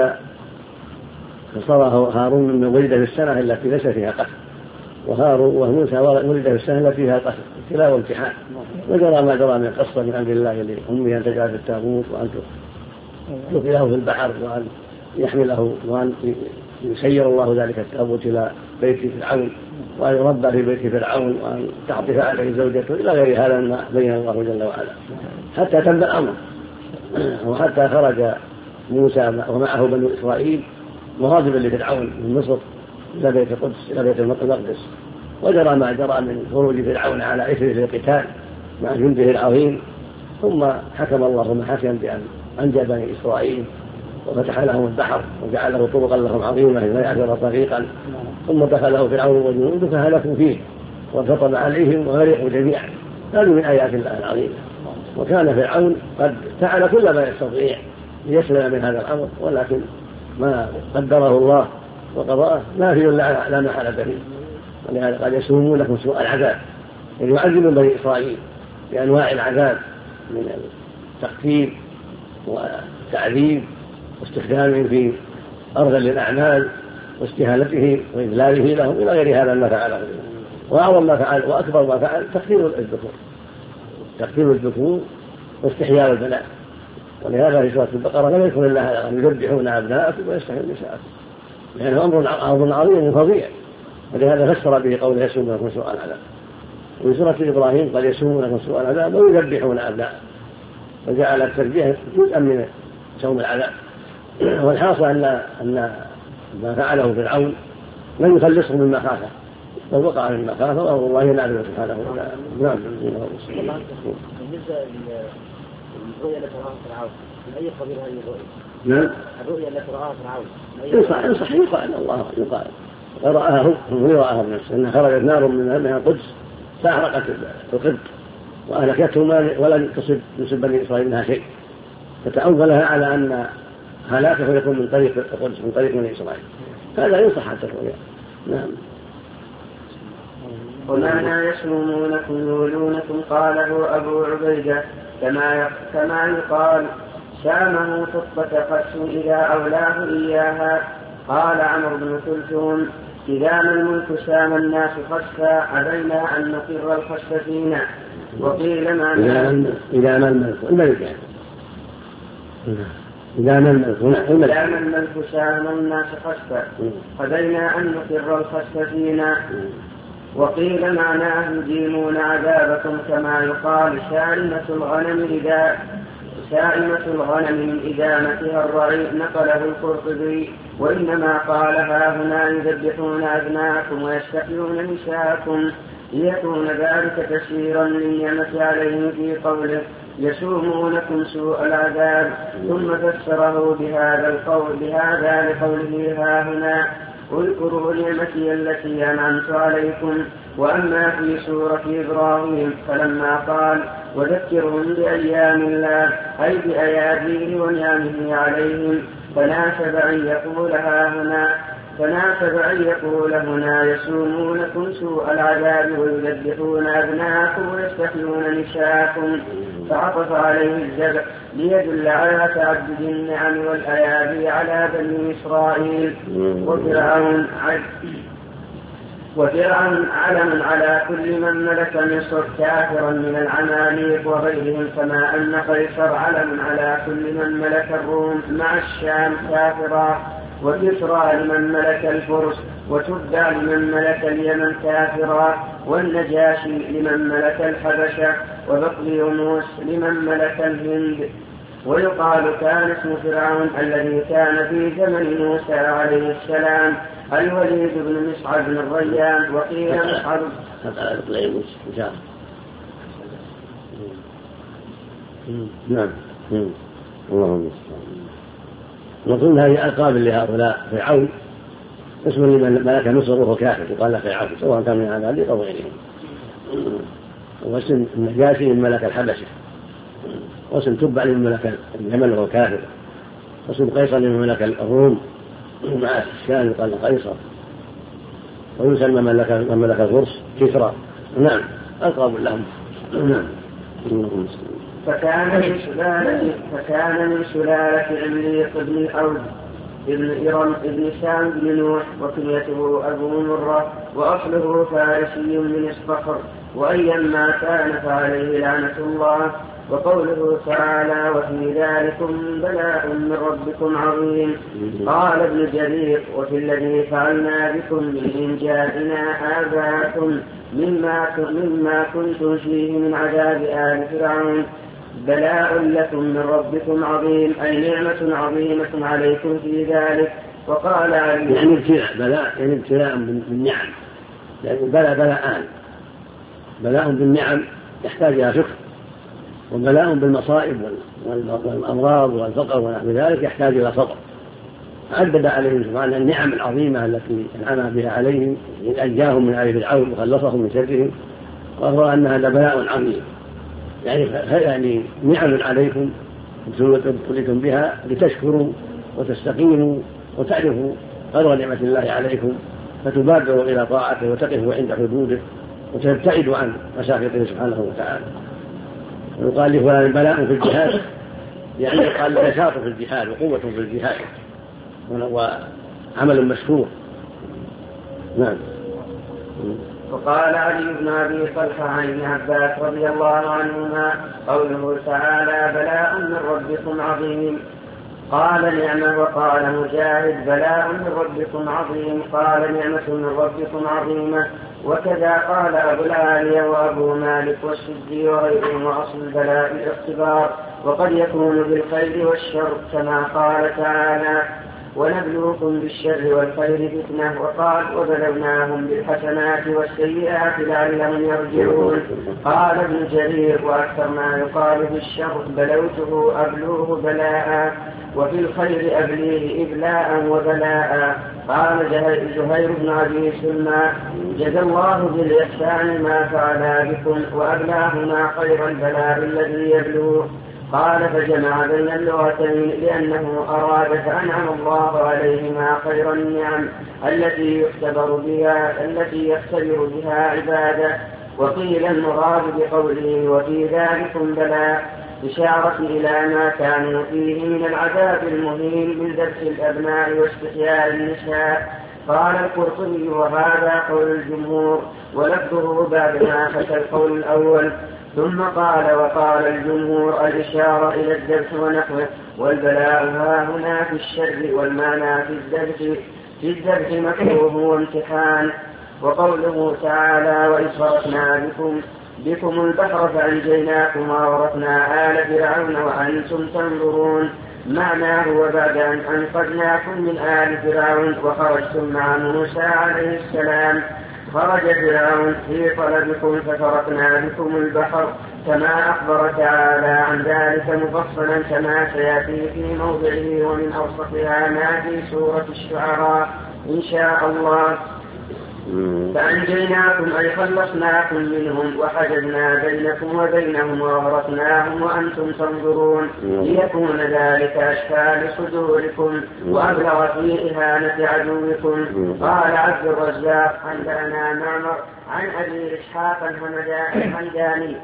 هارون من ولد في السنة التي ليس فيها قتل، وموسى ولد في السنة التي فيها قتل ابتلاء وامتحان، وجرى ما جرى من قصة من أمر الله لأمه أن تجعل في التابوت وأن تلقيه في البحر وأن يحمله وأن يسير الله ذلك التابوت إلى بيت فرعون وأن يربى في بيت فرعون وأن تعطف عليه زوجته إلى غير هذا ما بين الله جل وعلا حتى تم الأمر، وحتى خرج موسى ومعه بنو إسرائيل مغاضبا لفرعون من مصر إلى بيت القدس إلى بيت المقدس، وجرى ما جرى من خروج فرعون على إثره للقتال مع جنده العظيم، ثم حكم الله ما حكم بأن أنجى بني إسرائيل وفتح لهم البحر وجعل له طرقا لهم عظيمة لا يعبر طريقا، ثم دخله فرعون وجنوده فهلكوا فيه وانفطم عليهم وغرقوا جميعا. هذه من آيات الله العظيمة. وكان فرعون قد فعل كل ما يستطيع ليسلم من هذا الأمر، ولكن ما قدره الله وقضاه ما فيه لا محالة فيه، ولهذا قال يسومونكم سوء العذاب، يعني يعذب بني إسرائيل بأنواع العذاب من التقتيل والتعذيب واستخدامهم في أرذل الأعمال واستهانته وإذلاله لهم إلى غير هذا ما فعله. وأعظم ما فعل وأكبر ما فعل تقتيل الذكور واستحياء البنات، ولهذا في سورة البقرة لم يكن الله أن يذبحون أبناءكم ويستحيون نساءكم، لأنه أمر عظيم فظيع، ولهذا فسر به قوله يسومونكم سوء العذاب. وفي سورة إبراهيم قال يسومونكم سوء العذاب ويذبحون أبناءكم، وجعل التربية جزءا من سوم العذاب. والحاصل أن ما فعله فرعون لم يخلصه مما خافه، بل وقع مما خافه وأمر الله نعلم سبحانه وتعالى. نعم. بالنسبة للرؤيا التي رآها فرعون من أي قبيل هذه الرؤيا؟ نعم. الرؤيا التي رآها فرعون ينصح يقال الله يقال رآها بنفسه أنها خرجت نار من القدس فأحرقت القبط وأهلكتهم ولم تصب بني إسرائيل منها شيء، فتأولها على أن هلاكه يكون من طريق القدس من طريق بني إسرائيل. هذا ينصح حتى الرؤيا. نعم. ومعنى يسومونكم يولونكم قاله أبو عبيدة كما يقال سامه خطبة قس إذا أولاه إياها. قال عمرو بن كلثوم إذا ما الملك سام الناس خسفا علينا أن نقر الخسف فينا. وقيل معنى إذا ما الملك سام الناس خسفا علينا أن نقر الخسف فينا. وقيل معناه يديمون عذابكم كما يقال سائمة الغنم من إدامتها الرعي. نقله القرطبي. وإنما قالها هنا يذبحون أبناءكم ويستحيون نساءكم ليكون ذلك تسيرا للنعمة عليهم في قوله يسومونكم سوء العذاب، ثم فسره بهذا لقوله ها هنا اذكروا نعمتي التي أنعمت عليكم. وأما في سورة إبراهيم فلما قال وذكرهم بأيام الله أي بأياديه ونعمه عليهم فناسب أن يقول هنا يسومونكم سوء العذاب ويذبحون أبناءكم ويستحيون نساءكم، فعطف عليه الجبع ليدل على تعدد النعم والأيادي على بني إسرائيل. وفرعون علم على كل من ملك مصر كافرا من العماليق وغيرهم، كما أن قيصر علم على كل من ملك الروم مع الشام كافرا، وكسرى لمن ملك الفرس وتبع لمن ملك اليمن كافرا، والنجاشي لمن ملك الحبشة، وبطليموس لمن ملك الهند. ويقال كان اسم فرعون الذي كان في زمن موسى عليه السلام الوليد بن مصعب بن الريان، وقيل مصعب. نعم. اللهم نقول هذه ألقاب لهؤلاء. فرعون اسم لمن ملك مصر وهو كافر يقال له فرعون، سواء كان من عباده أو غيرهم. واسم النجاشي من ملك الحبشة، واسم تبع لمن ملك اليمن وهو كافر، واسم قيصر لمن ملك الروم مع الشام يقال له قيصر، ويسمى من ملك الفرس كسرى. نعم ألقاب لهم. نعم. فكان من سلالة عمليق بن أود ابن إرم ابن سام بن نوح، وكنيته أبو مرة، وأصله فارسي من الصخر، وأيما كان فعليه لعنة الله. وقوله تعالى وفي ذلكم بلاء من ربكم عظيم. قال ابن جرير وفي الذي فعلنا بكم من إنجائنا آباءكم مما كنتم فيه من عذاب آل فرعون بلاء لكم من ربكم عظيم، أي نعمة عظيمة عليكم في ذلك. وقال علي يعني ابتلاء، بلاء يعني ابتلاء بالنعم، يعني بلاء بالنعم يحتاج إلى شكر، وبلاء بالمصائب والأمراض والفقر ونحو ذلك يحتاج إلى صبر. عدد عليهم سبحانه النعم العظيمة التي أنعم بها عليهم إذ أنجاهم من آل فرعون وخلصهم من شرهم، وهو أن هذا بلاء عظيم، يعني نعم عليكم ابتليتم بها لتشكروا وتستقيموا وتعرفوا قدر نعمة الله عليكم، فتبادروا إلى طاعته وتقفوا عند حدوده وتبتعدوا عن مساخطه سبحانه وتعالى. ويقال لفلان بلاء في الجهاد، يعني يقال نشاط في الجهاد وقوة في الجهاد وعمل مشكور. نعم. وقال علي بن أبي طلحة عن ابن عباس رضي الله عنهما قوله تعالى بلاء من ربكم عظيم، قال نعمة. وقال مجاهد بلاء من ربكم عظيم، قال نعمة من ربكم عظيمة. وكذا قال أبو العالية وأبو مالك والسدي وغيرهم، وأصل البلاء الاختبار، وقد يكون بالخير والشر كما قال تعالى ونبلوكم بالشر والخير فتنة. وقال وبلوناهم بالحسنات والسيئات لعلهم يرجعون. قال ابن جرير وأكثر ما يقال بالشر بلوته أبلوه بلاء، وفي الخير أبليه إبلاء وبلاء. قال زهير بن أبي سلمى جزى الله بالإحسان ما فعلا بكم وأبلاهما خير البلاء الذي يبلوه. قال فجمع بين اللغتين لأنه أراد فأنعم الله عليهما خير النعم التي يختبر بها عباده. وقيل المراد بقوله وفي ذلكم بلاء إشارة إلى ما كانوا فيه من العذاب المهين من ذبح الأبناء واستحياء النساء. قال القرطبي وهذا قول الجمهور، ولفظه بعد ما فتى القول الأول. ثم قال وقال الجمهور الإشارة إلى الذبح ونحوه، والبلاء هنا في الشر، والمعنى في الذبح مكروه وامتحان. وقوله تعالى وإذ فرقنا بكم البحر فأنجيناكم وأغرقنا آل فرعون وأنتم تنظرون، معناه وبعد أن أنقذناكم من آل فرعون وخرجتم مع موسى عليه السلام خرج فرعون في طلبكم ففرقنا بكم البحر، كما أخبر تعالى عن ذلك مفصلا كما سيأتي في موضعه ومن أوسطها ما في سورة الشعراء إن شاء الله. فأنجيناكم أي خلصناكم منهم وحجزنا بينكم وبينهم وأغرقناهم وأنتم تنظرون، ليكون ذلك أشفى لصدوركم وأبلغ في إهانة عدوكم. قال عبد الرزاق عندنا معمر عن أبي إسحاق الهمداني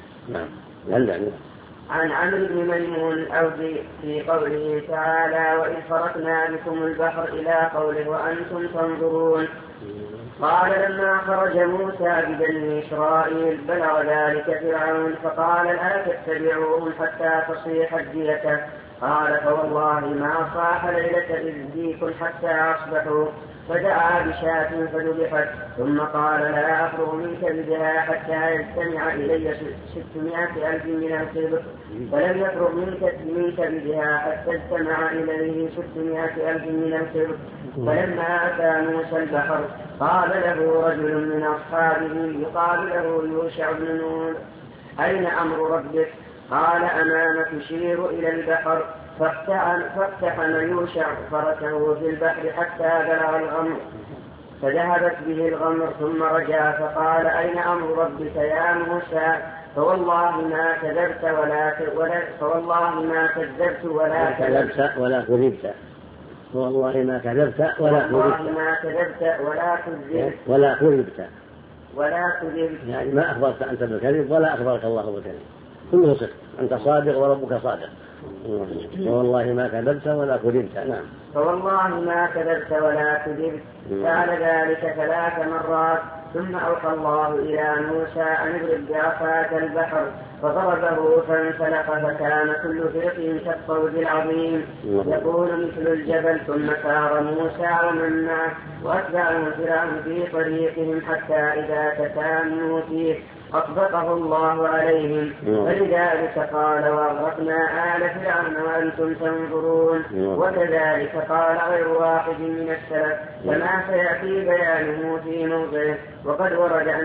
عن عمرو بن ميمون الأودي في قوله تعالى وإذ فرقنا بكم البحر إلى قوله وأنتم تنظرون. قال لما خرج موسى ببني إسرائيل بلغ ذلك فرعون فقال لا تتبعوهم حتى تصيح الدية، قال فوالله ما صاح ليلة إذ ديك حتى أصبحوا. فدعا بشاة فذبحت ثم قال لا أفرغ من كبدها حتى يجتمع إلي 600,000 من القبط. فلم يفرغ من كبدها حتى اجتمع إليه 600,000 من القبط. فلما أتى موسى البحر قال له رجل من أصحابه يقال له يوشع بن نون أين أمر ربك؟ قال أمامك يشير إلى البحر. فاقتحم يوشع فرسه في البحر حتى بلغ الغمر فذهبت به الغمر ثم رجع فقال أين أمر ربك يا موسى؟ فوالله ما كذبت ولا كذبت فوالله ما كذبت ولا كذبت والله ما كذبت ولا كذبت يعني ما أخبرت أنت بالكذب ولا أخبرك الله بالكذب، كله صدق، أنت صادق وربك صادق. والله ما كذبت ولا كذبت. نعم. فوالله ما كذبت ولا كذبت. فعل ذلك 3 مرات ثم أوحى الله إلى موسى أن اضرب بعصاك البحر فضربه فانفلق فكان كل فرق كالطود العظيم يكون مثل الجبل. ثم سار موسى ومن معه وأتبعه فرعون في طريقهم حتى إذا تساموا فيه أطبقه الله عليهم. فلذلك قال وأغرقنا آل فرعون وأنتم تنظرون. وكذلك قال غير واحد من السلف كما سيأتي بيانه في موضعه. وقد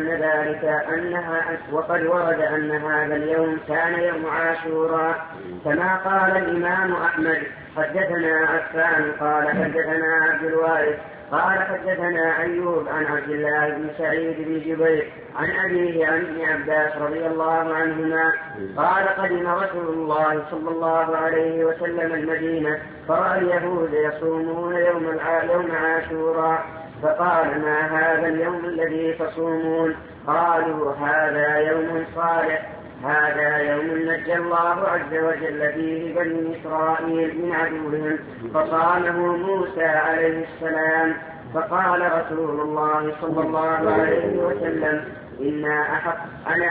ورد أن هذا اليوم كان يوم عاشوراء كما قال الإمام أحمد حدثنا عفان قال حدثنا عبد الوارث قال حدثنا أيوب عن عبد الله بن سعيد بن جبير عن أبيه عن ابن عباس رضي الله عنهما قال قدم رسول الله صلى الله عليه وسلم المدينة فرأى اليهود يصومون يوم عاشوراء فقال ما هذا اليوم الذي تصومون؟ قالوا هذا يوم صالح، هذا يوم نجى الله عز وجل فيه بني إسرائيل من عدوهم فصامه موسى عليه السلام. فقال رسول الله صلى الله عليه وسلم أنا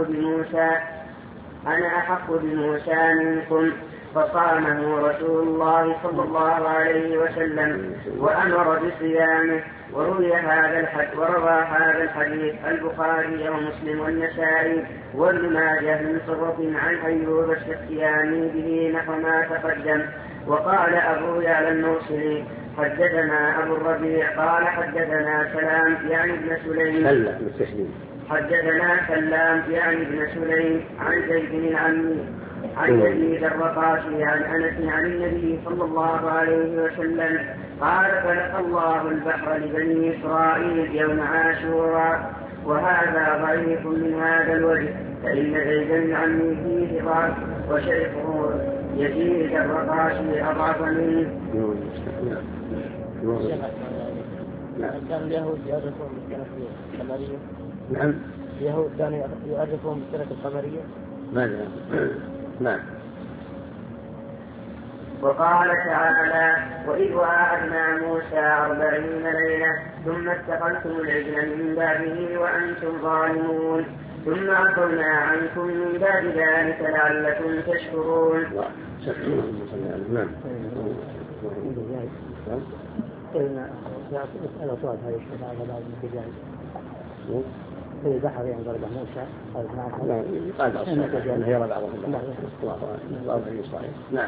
أحق بموسى منكم. فصامه رسول الله صلى الله عليه وسلم وأمر بصيامه. وروى هذا الحديث البخاري ومسلم والنسائي وابن ماجه من صفة عن أيوب السختياني به نحو ما تقدم. وقال أبو يعلى الموصلي حدثنا أبو الربيع قال حدثنا سلام يعني ابن سليم بن سليم عن زيد بن عمي عن يزيد الرقاشي عن أنس عن النبي صلى الله عليه وسلم قال فلقى الله البحر لبني إسرائيل يوم عاشوراء. وهذا ضعيف من هذا الوجه فإن زيد بن عمي فيه ضعف وشيخه يزيد الرقاشي أضعف منه. كان اليهود يعرفون بالسنة القمرية. نعم. اليهود كانوا يعرفون بالسنة القمرية. ماذا؟ نعم. وقال تعالى وإذ وعدنا موسى 40 ليلة ثم اتخذتم العجل من بعده وأنتم ظالمون ثم عفونا عنكم من بعد ذلك لعلكم تشكرون. نعم. أنا طلب هذه الشفاعة بعد الانتجاج في البحر يعني ضرب موسى قال قال هي ربع الله بني إسرائيل. نعم.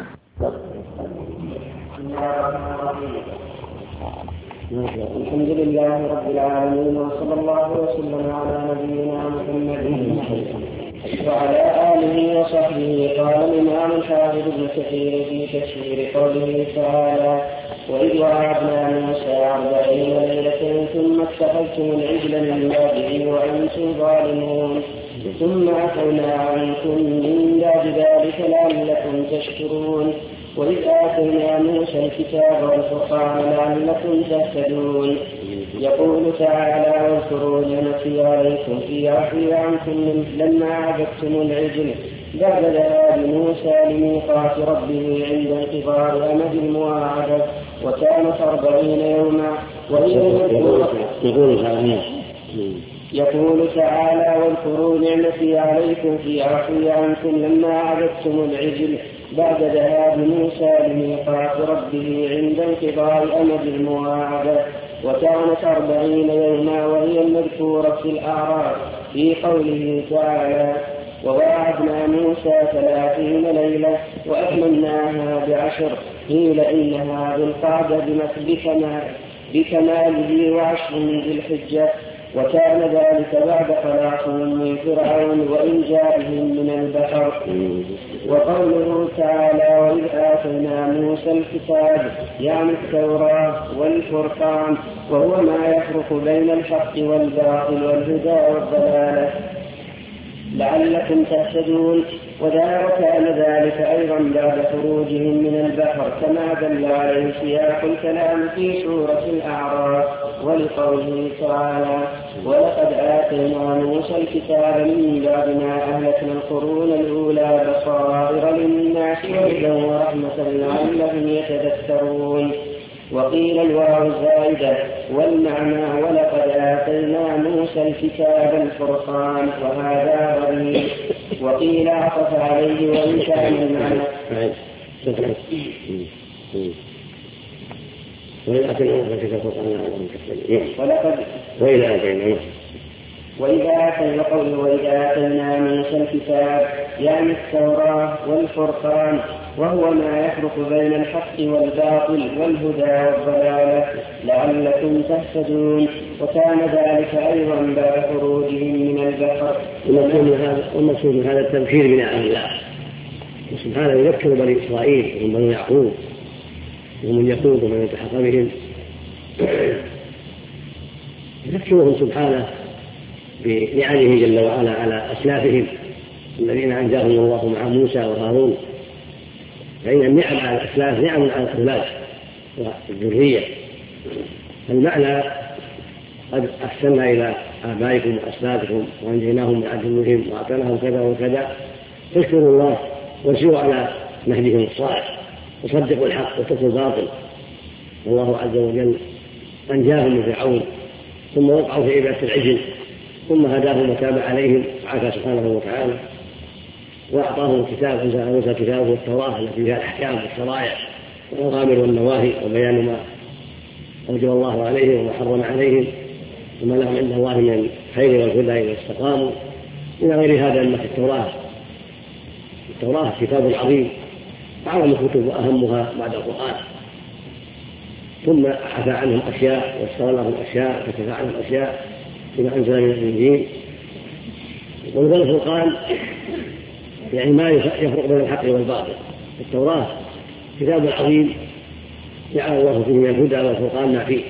الحمد لله رب العالمين وصلى الله وسلم على نبينا محمد وعلى آله وصحبه. قال الإمام الحافظ ابن كثير في تفسير قوله تعالى وإذ وعدنا موسى 40 ليلة ثم اتخذتم العجل من بعده وأنتم ظالمون ثم عفونا عنكم من بعد ذلك لعلكم تشكرون. وإذ آتينا موسى الكتاب والفرقان لعلكم تهتدون. يقول تعالى واذكروا نعمتي عليكم في عفوي عنكم لما عبدتم العجل بعد ذهاب موسى لميقات ربه عند انقضاء أمد المواعدة وكانت 40 يوما. يقول تعالى واذكروا نعمتي عليكم في عفوي عنكم لما عبدتم العجل بعد ذهاب موسى لميقات ربه عند انقضاء أمد المواعدة، وكانت 40 يوما، وهي المذكورة في الأعراف في قوله تعالى: وواعدنا موسى 30 ليلة وأتممناها ب10، قيل إنها ذو القعدة بكماله و10 من ذي الحجة، وكان ذلك بعد خلاصهم من فرعون وإنجائهم من البحر. وقوله تعالى: وإذ آتينا موسى الكتاب يعني التوراة والفرقان، وهو ما يفرق بين الحق والباطل والهدى والضلالة لعلكم تهتدون. وكان ذلك أيضا بعد خروجهم من البحر، كما دل عليه سياق الكلام في سورة الأعراف. ولقوله تعالى: ولقد آتينا موسى الكتاب من بعد ما أهلكنا القرون الأولى بصائر للناس وهدى ورحمة لعلهم يتذكرون. وقيل الواو زائدة، والمعنى ولقد آتينا موسى الكتاب الفرقان، وهذا غريب. وقيل عطف عليه وإن كان المعنى وإذا آتينا موسى الكتاب يعني التوراة والفرقان، وهو ما يفرق بين الحق والباطل والهدى والضلالة لعلكم تهتدون. وكان ذلك أيضا بعد خروجهم من البحر. والمقصود من هذا التبشير بنعم الله سبحانه، يذكر بني إسرائيل وهم بني يعقوب ومن يقود ومن يلتحق بهم، يذكرهم سبحانه بنعمه جل وعلا على أسلافهم الذين أنجاهم الله مع موسى وهارون. فإن النعم على الأسلاف نعم على الأولاد والذرية. المعنى: قد أحسننا إلى آبائكم وأسلافكم وأنجيناهم من عدوهم وأعطيناهم كذا وكذا، فاشكروا الله وسيروا على نهجهم الصالح وصدقوا الحق واتقوا الباطل. والله عز وجل أنجاهم من فرعون، ثم وقعوا في عبادة العجل، ثم هداهم وتاب عليهم وعافى سبحانه وتعالى، وأعطاهم الكتاب، أنزل موسى كتابه والتوراة التي فيها الأحكام والشرائع والأوامر والنواهي وبيان ما أوجب الله عليهم وما حرم عليهم وما لهم عند الله من الخير والهدى إذا استقاموا إلى غير هذا. أما في التوراة كتاب عظيم، أعظم الكتب وأهمها بعد القرآن، ثم عفى عنهم أشياء واستغفر لهم أشياء وكفى عنهم أشياء فيما أنزل من الإنجيل. والفرقان يعني ما يفرق بين الحق والباطل. التوراة كتاب عظيم جعل الله فيه من الهدى والفرقان ما فيه،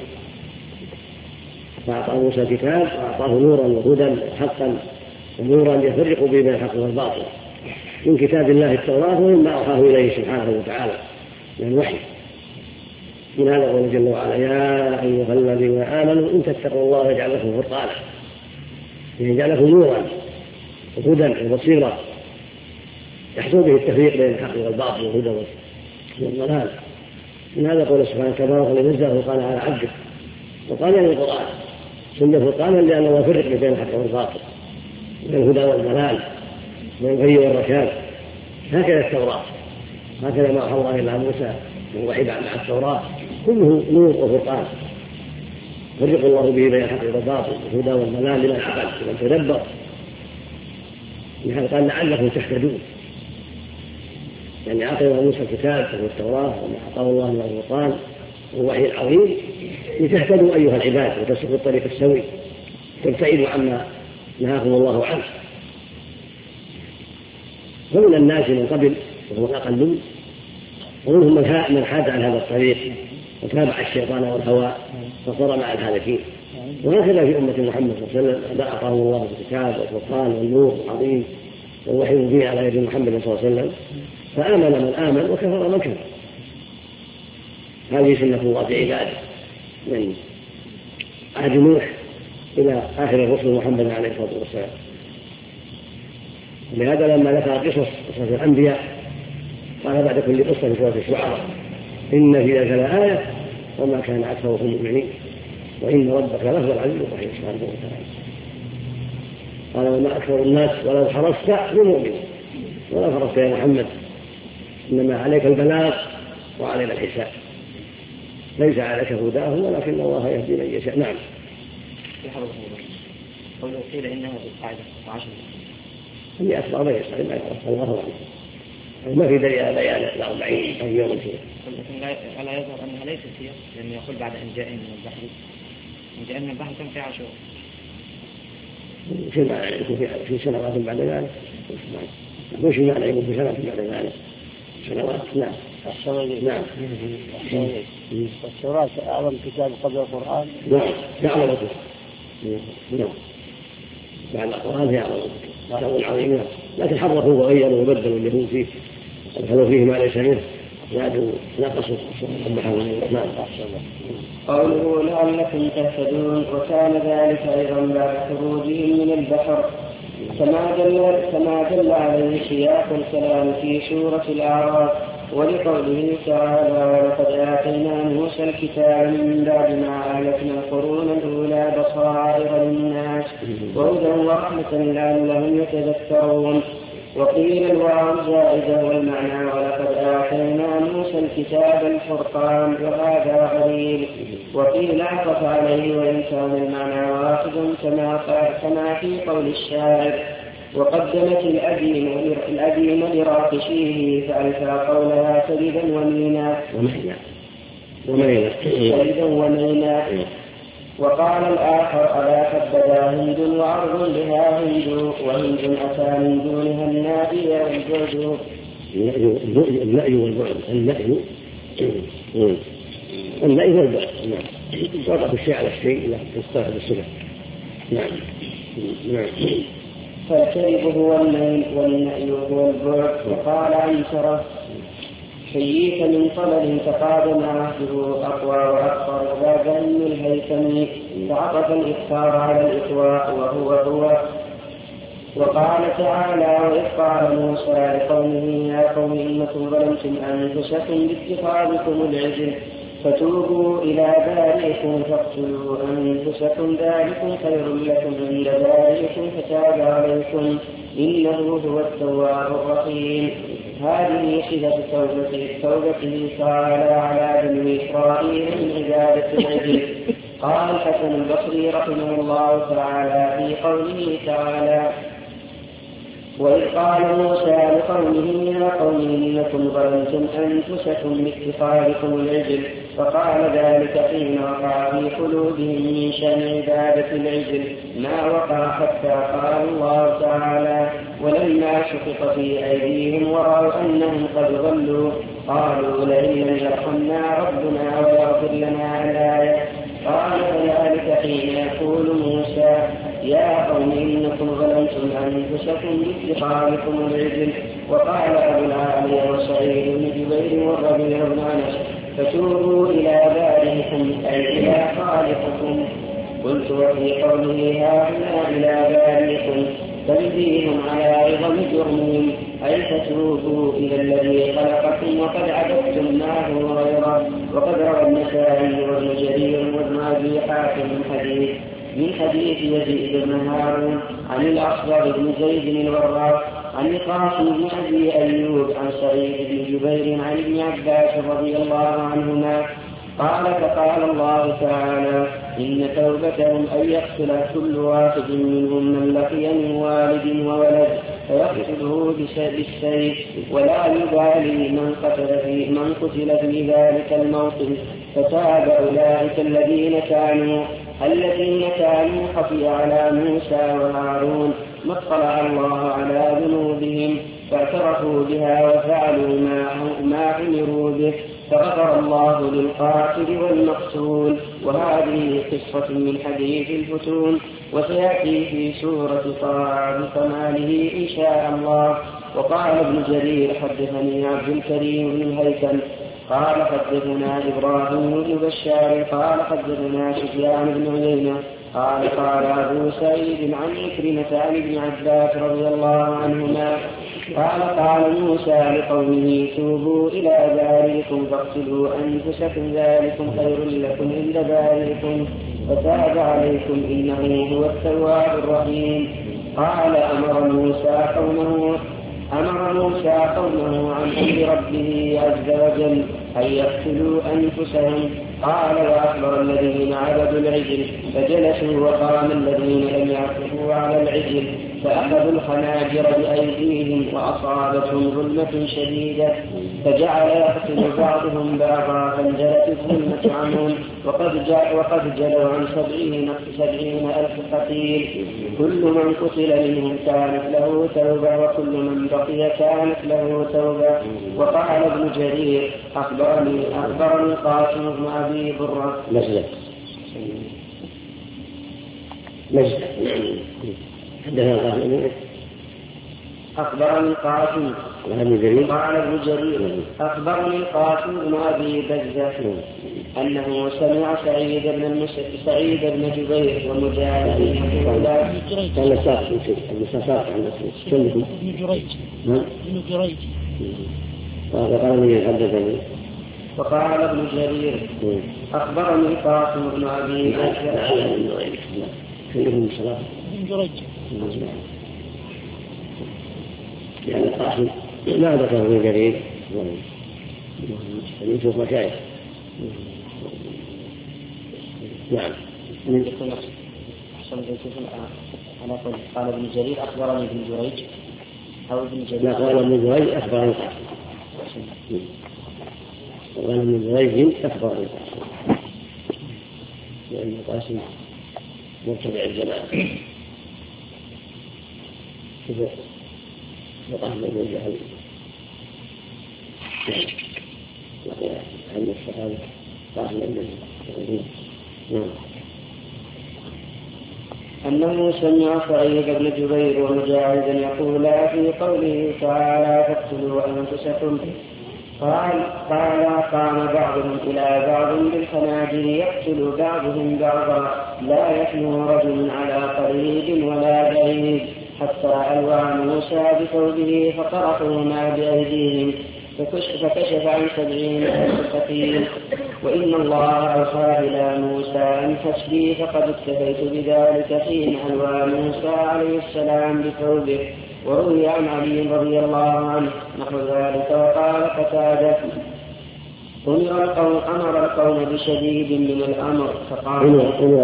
فأعطى موسى الكتاب وأعطاه نورا وهدى حقا ونورا يفرق به بين الحق والباطل من كتاب الله التوراة ومما أوحاه إليه سبحانه وتعالى من الوحي. من هذا قوله جل وعلا: يا أيها الذين آمنوا إن تتقوا الله يجعل لكم فرقانا، يجعل لكم نورا وهدى وبصيرا يحصل به التفريق بين الحق والباطل والهدى والضلال. من هذا قوله سبحانه: تبارك الذي نزل الفرقان على عبده. وقال يعني القرآن سمي فرقانا لأنه يفرق بين الحق والباطل، بين الهدى والضلال، بين الغي والرشاد. هكذا التوراة، هكذا ما أوحى الله إلى موسى من وحي مع التوراة كله نور وفرقان يفرق الله به بين الحق والباطل والهدى والضلال لمن عقل ومن تدبر. لهذا قال: لعلكم تهتدون. يعني أعطى موسى الكتاب والتوراة وما أعطاه الله من الفرقان والوحي العظيم لتهتدوا أيها العباد وتسلكوا الطريق السوي، تبتعدوا عما نهاكم الله عنه. فمن الناس من قبل وهو الأقلون، ومنهم من حاد عن هذا الطريق وتابع الشيطان والهوى فصار مع الهالكين. وهكذا في أمة محمد صلى الله عليه وسلم أعطاه الله الكتاب والفرقان والنور العظيم والوحي المبين على يد محمد صلى الله عليه وسلم، فآمن من آمن وكفر من كفر. هذه سنة الله في عباده من عهد نوح إلى آخر الرسل محمد عليه الصلاة والسلام. ولهذا لما ذكر قصص الأنبياء قال بعد كل قصة في سورة الشعراء: إن في ذلك لآية وما كان أكثرهم مؤمنين وإن ربك لهو العزيز الرحيم سبحانه وتعالى. قال: وما أكثر الناس ولو حرصت بمؤمن. ولو حرصت يا محمد إنما عليك البلاغ وعلينا الحساب، ليس عليك هداهم ولكن الله يهدي من يشاء. نعم. قوله قيل إنها بالقاعدة وعشر اللي أصبح ما يصح ما يعرف الله أعلم، ما في دليل على بيان 40 يوم فيها. لكن لا يظهر أنها ليست هي، لأنه يقول بعد أن جاء من البحر، إن جاء من البحر كم في 10 في سنوات بعد ذلك، مش معنى يقول في سنوات بعد ذلك سنوات. نعم. نعم. والتوراة أعظم كتاب قبل القرآن. نعم. أعظم كتاب. نعم. بعد القرآن هي أعظم كتاب عظيم، لكن حرفوا وغيروا وبدلوا اليهود فيه ودخلوا فيه ما ليس منه، زادوا نقصوا سبحانه وتعالى. قوله لعلكم تهتدون، وكان ذلك أيضا بعد خروجهم من البحر كما دل عليه سياق الكلام في سورة الأعراف، ولقوله تعالى ولقد آتينا موسى الكتاب من بعد ما أهلكنا القرون الأولى بصائر للناس وهدى ورحمة لعلهم يتذكرون. وقيل الواو زائدة والمعنى ولقد آتينا موسى الكتاب الفرقان وهذا غريب. وقيل عطف عليه وإن كان المعنى واحدا كما في قول الشاعر وقدمت الأديم لراقشيه فألفى قولها سيدا ومينا. وقال الآخر ألا حبذا هند وعرض بها هند وهند أتى من دونها النائي والبعد. النائي والبعد النائي والبعد. نعم. وضع الشيء على الشيء لا تستوعب الصفة. نعم. نعم. فالكذب هو الميل والنائي هو البعد. وقال عنترة حييك من طلل تقادم عهده أقوى وأكثر ذاك من الهيثم، فعطف الإكثار على الإقواء وهو. وقال تعالى وإذ قال موسى لقومه يا قوم إنكم ظلمتم أنفسكم باتخاذكم العجل فتوبوا إلى بارئكم فاقتلوا أنفسكم ذلكم خير لكم عند بارئكم فتاب عليكم إنه هو التواب الرحيم. هذه صفة توبته تعالى على بني إسرائيل من عبادة العجل. قال الحسن البصري رحمه الله تعالى في قوله تعالى وإذ قال موسى لقومه يا قوم إنكم ظلمتم أنفسكم باتخاذكم العجل، فقال ذلك حين وقع في قلوبهم من شأن عبادة العجل ما وقع حتى قال الله تعالى ولما سقط في أيديهم ورأوا أنهم قد ضلوا قالوا لئن لم يرحمنا ربنا ويغفر لنا الآية. قال فذلك حين يقول موسى يا قوم إنكم ظلمتم أنفسكم باتخاذكم العجل. وقال أبو العالية وسعيد بن جبير والربيع بن أنس فتوبوا إلى بارئكم أي إلى خالقكم. قلت وفي قوله هاهنا إلى بارئكم تنبيه على عظم جرمهم أي فتوبوا إلى الذي خلقكم وقد عبدتم معه غيره. وقد روى النسائي وابن جرير وابن أبي حاتم من حديث يزيد بن هارون عن الأصغر بن زيد الوراق عن القاسم بن أبي أيوب عن سعيد بن جبير عن ابن عباس رضي الله عنهما قال فقال الله تعالى إن توبتهم أن يقتل كل واحد منهم من لقي من والد وولد فيقتله بالسيف ولا يبالي من قتل في ذلك الموطن. فتاب أولئك الذين كانوا خفي على موسى وهارون ما اطلع الله على ذنوبهم فاعترفوا بها وفعلوا ما أمروا به فغفر الله للقاتل والمقتول. وهذه قصة من حديث الفتون وسيأتي في سورة طه بكماله إن شاء الله. وقال ابن جرير حدثني عبد الكريم بن الهيثم قال حدثنا إبراهيم بن بشار قال حدثنا سفيان بن عيينة قال أبو سعيد عن عكرمة عن ابن عباس رضي الله عنهما قال موسى لقومه توبوا إلى بارئكم فاقتلوا أنفسكم ذلكم خير لكم عند بارئكم فتاب عليكم إنه هو التواب الرحيم. قال أمر موسى قومه أمر موسى قومه عن أمر ربه عز وجل أن يقتلوا أنفسهم. قال وأخبر الذين عبدوا العجل فجلسوا وقام الذين لم يعكفوا على العجل فأخذوا الخناجر بأيديهم وأصابتهم ظلمة شديدة فجعل يقتل بعضهم بعضا فانجلت الظلمة عنهم وقد جلوا عن 70,000 قتيل كل من قتل منهم كانت له توبة وكل من بقي كانت له توبة. وقال ابن جرير أخبرني قاسم بن أبي برة أخبرني قاسم قال ابن جرير أخبرني القاسم بن أبي بزة أنه سمع سعيد بن جبير ومجاهد بن جريج وقال ابن جرير أخبرني القاسم بن أبي بزة يعني القاسم لا ذكر ابن جرير يشوف مشايخ. نعم. أنا قال ابن جرير أخبرني ابن جريج أو ابن جرير. لا قال ابن جريج أخبرني القاسم. قال ابن جريج أخبرني القاسم لأن القاسم مرتبع الجماعة. وقال ابن جهل عن الصحابة قال أنه سمع سعيد بن جبير ومجاهدا يقولا في قوله تعالى فاقتلوا أنفسكم. قال قام بعضهم إلى بعض بالخناجر يقتل بعضهم بعضا لا يثنو رجل على قريب ولا بعيد حتى ألوى موسى بثوبه فطرحوهما بأيديهم فكشف عن 70,000 قتيل. وإن الله أوحى إلى موسى أن تسبي فقد اكتفيت بذلك حين ألوى موسى عليه السلام بثوبه. وروي عن علي رضي الله عنه نحو ذلك. وقال قتادة أمر القوم بشديد من الأمر فقالوا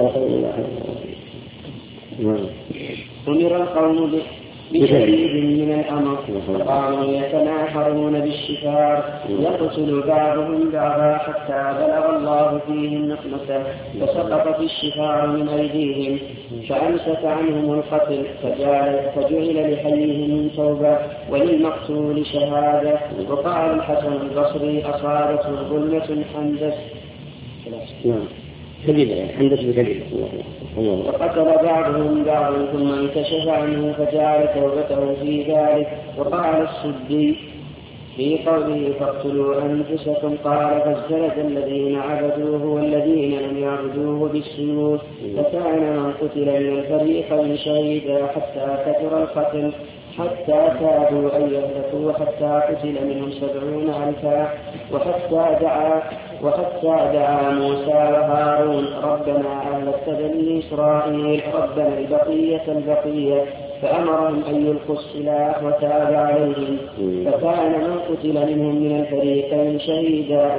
أمر القوم بشديد من الأمر فقاموا يتناحرون بالشفار يقتل بعضهم بعضا حتى بلغ الله فيهم نقمته فسقطت الشفار من أيديهم فأمسك عنهم القتل فجعل لحيهم توبة وللمقتول شهادة. وقال الحسن البصري أصابته ظلمة حندس وقتل بعضهم بعضا ثم انكشف عنه فجعل توبته في ذلك. وقال السدي في قوله فاقتلوا أنفسكم قال فازدلج الذين عبدوه والذين لم يعبدوه بالسيوف فكان من قتل من الفريقين شهيدا حتى كثر القتل حتى كادوا أن يهلكوا حتى قتل منهم 70,000 وحتى دعا موسى وهارون ربنا أهلكت بني إسرائيل ربنا البقية فأمرهم أن يلقوا السلاح وتاب عليهم فكان من قتل منهم من الفريقين شهيدا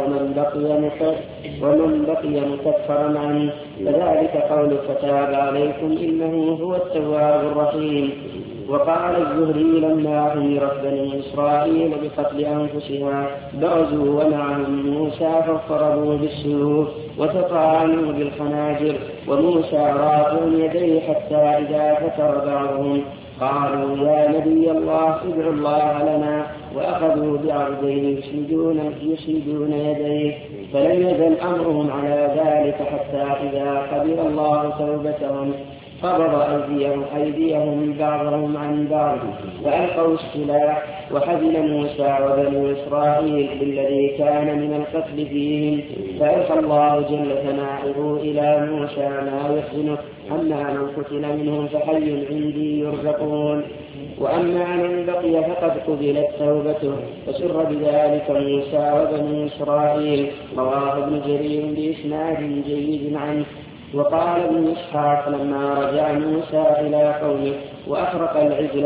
ومن بقي مكفرا عنه فذلك قول فتاب عليكم إنه هو التواب الرحيم. وقال الزهري لما أمرت بني إسرائيل بقتل أنفسها برزوا ومعهم موسى فاضطربوا بالسيوف وتطعنوا بالخناجر وموسى رافع يديه حتى إذا فتر بعضهم قالوا يا نبي الله ادع الله لنا وأخذوا بعرضين يسندون يديه فلم يزل أمرهم على ذلك حتى إذا قبل الله توبتهم قبض أيديهم بعضهم عن بعض فألقوا السلاح وحزن موسى وبنو إسرائيل بالذي كان من القتل فيهم فألقى الله جل ثناؤه إلى موسى ما يحزنه أما من قتل منهم فحي عندي يرزقون وأما من بقي فقد قبلت توبته فسر بذلك موسى وبنو إسرائيل. رواه ابن جرير بإسناد جيد عنه. وقال ابن إسحاق لما رجع موسى إلى قومه وأخرق العجل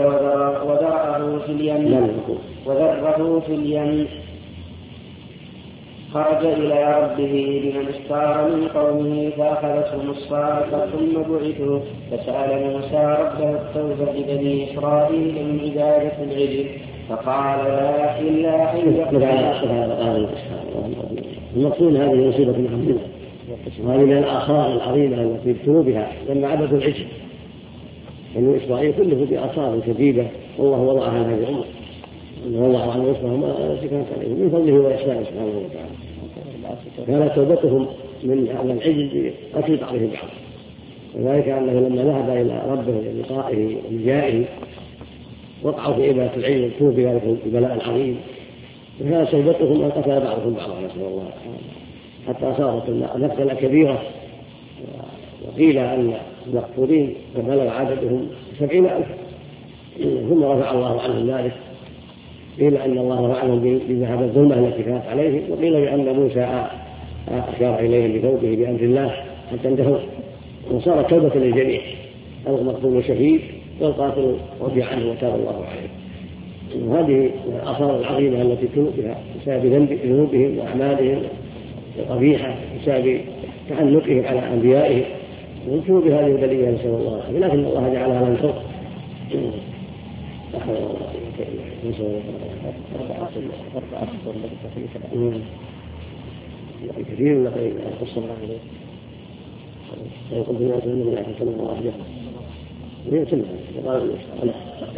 وذره في اليم خرج إلى ربه بمن استار من قومه فأخذتهم الصاعقة ثم بعثوا فسأل موسى ربه التوبة لبني إسرائيل من عبادة العجل فقال لا إلا أن يقبل. المقصود هذه مصيبة عظيمة، وهذه من الآثار العظيمة التي ابتلوا بها لما عبدوا العجل. بني إسرائيل كله بآثار شديدة والله وضعها هذه الأمة، والله عنه وصفهم التي كانت عليهم من فضله وإحسانه سبحانه وتعالى. كانت توبتهم من هذا العجل قتل بعضهم بعض، وذلك أنه لما ذهب إلى ربه للقائه ولجائه وقعوا في عبادة العجل وابتلوا بذلك البلاء العظيم، وكانت توبتهم أن قتل بعضهم بعضا نسأل الله حتى صارت نقلة كبيرة. وقيل أن المقتولين فبلغ عددهم 70,000 ثم رفع الله عنهم ذلك. قيل أن الله رفع عنهم بذهاب الظلمة التي كانت عليهم، وقيل بأن موسى أشار إليهم بثوبه بأمر الله حتى انتهوا، وصارت توبة للجميع، المقتول شهيد والقاتل رضي عنه وتاب الله عليه. وهذه الآثار العظيمة التي ابتلوا بها بسبب ذنوبهم وأعمالهم القبيحة، بسبب تعنقهم على أنبيائهم، وابتلوا بهذه البلية نسأل الله، لكن الله جعلها لهم فرق. كثير من القصة عليه يقول بناء من الله صلى الله عليه وسلم.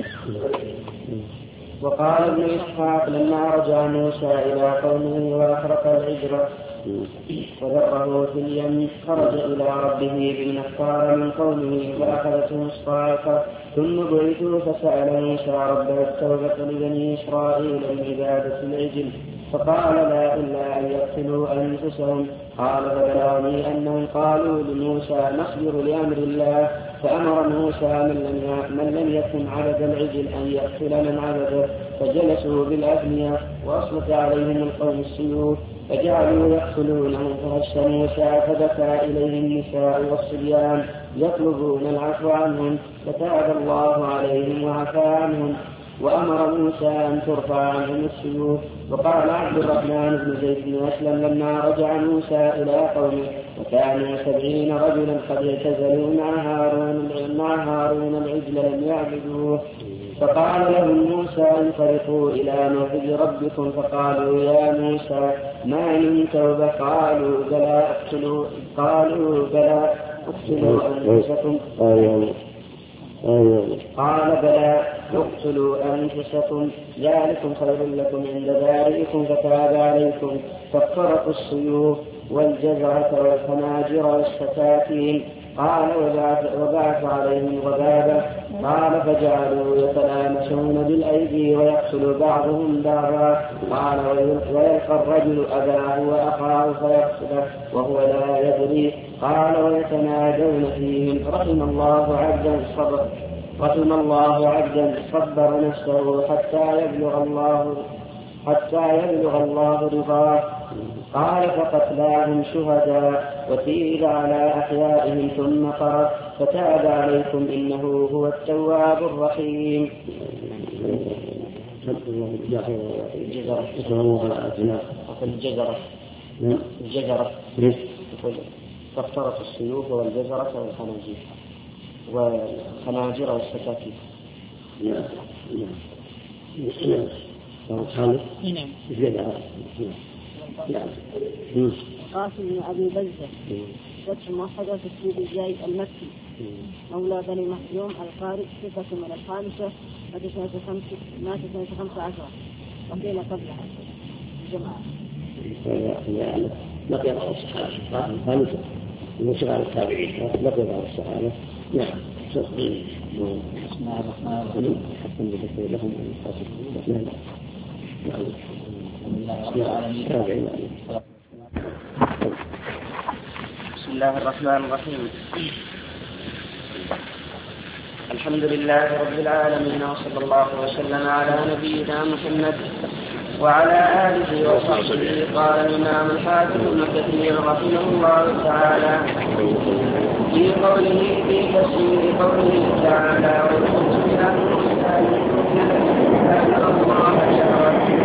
وقال ابن إسحاق لما رجع موسى إلى قومه وأخرق العجل وذره في اليم خرج إلى ربه بما اختار من قومه فأخذتهم الصاعقة ثم بعثوا فسأل موسى ربه التوبة لبني إسرائيل من عبادة العجل فقال لا إلا أن يقتلوا أنفسهم. قال فبلغني أنهم قالوا لموسى نصبر لأمر الله، فأمر موسى من لم يكن عبد العجل أن يقتل من عبده، فجلسوا بالأبنية وأصلت عليهم القوم السيوف فجعلوا يقتلونهم فهش موسى فبكى إليه النساء والصبيان يطلبون العفو عنهم فتاب الله عليهم وعفى عنهم، وأمر موسى أن ترفع عنهم السيوف. وقال عبد الرحمن بن زيد بن أسلم لما رجع موسى إلى قومه وكانوا 70 رجلا قد اعتزلوا مع هارون العجل لم يعبدوه، فقال لهم موسى انطلقوا إلى موعد ربكم. فقالوا يا موسى ما من توبة؟ قالوا بلى اقتلوا أنفسكم. قال بلى اقتلوا أنفسكم ذلكم خير لكم عند بارئكم فتاب عليكم، فافترقوا السيوف والجزرة والخناجر والسكاكين. قال وبعث عليهم غبابة. قال فجعلوا يتلامسون بالأيدي ويقتل بعضهم بعضا. قال ويلقى الرجل أباه وأخاه فيقتله وهو لا يدري. قال ويتنادون فيهم رحم الله عبدا صبر نفسه حتى يبلغ الله رضاه. قال فقتلاهم شهداء وتيب على أحيائهم ثم قرأ فتاب عليكم إنه هو التواب الرحيم. الجزرة فافترت السيوف والجزرة والخناجر والسكاكين. قاسم بن أبي بزة فتح موحدة في السيد الجاي المكي مولى بني مخزوم القارئ ثقة من الخامسة مات سنة 15 وقيل قبلها جماعة. بقي بعض الصحابة الخامسة من صغار التابعين بقي بعض الصحابة. نعم. بسم الله الرحمن الرحيم. حسن بذكر لهم بسم الله الرحمن الرحيم. الحمد لله رب العالمين، وصلى الله وسلم على نبينا محمد وعلى آله وصحبه. قال الإمام الحافظ ابن كثير رحمه الله تعالى في قوله في تفسير قوله تعالى ويقول بها الله شرع.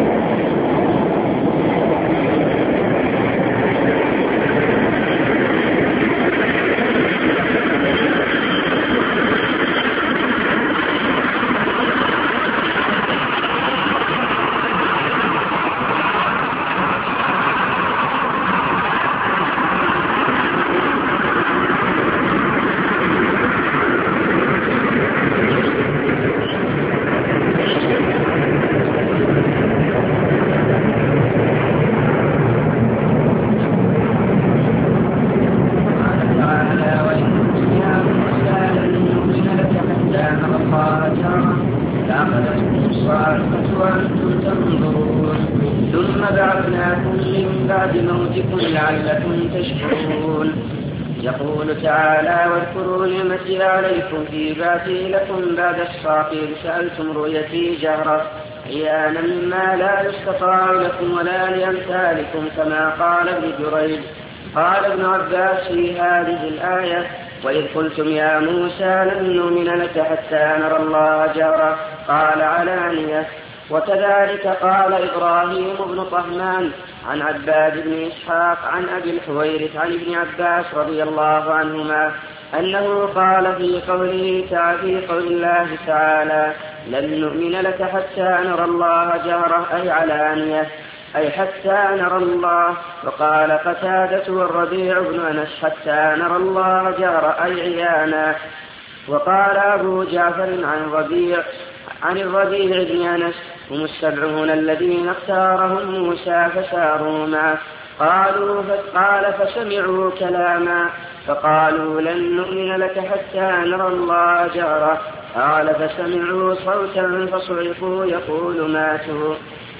يقول تعالى واذكروا نعمتي عليكم في بعثي لكم بعد الصاق إذ سألتم رؤيتي جهرة عيانا مما لا يستطاع لكم ولا لأمثالكم كما قال ابن جريج. قال ابن عباس في هذه الآية وإذ قلتم يا موسى لن نؤمن لك حتى نرى الله جهرة قال علانية. وكذلك قال إبراهيم بن طهمان عن عباد بن إسحاق عن أبي الحويرث عن ابن عباس رضي الله عنهما أنه قال في قول الله تعالى لن نؤمن لك حتى نرى الله جهرة أي علانية أي حتى نرى الله. وقال قتادة والربيع بن أنس حتى نرى الله جهرة أي عيانا. وقال أبو جعفر عن الربيع بن أنس هم السبعون الذين اختارهم موسى فساروا معه قال فسمعوا كلاما فقالوا لن نؤمن لك حتى نرى الله جهرة قال فسمعوا صوتا فصعقوا يقول ماتوا.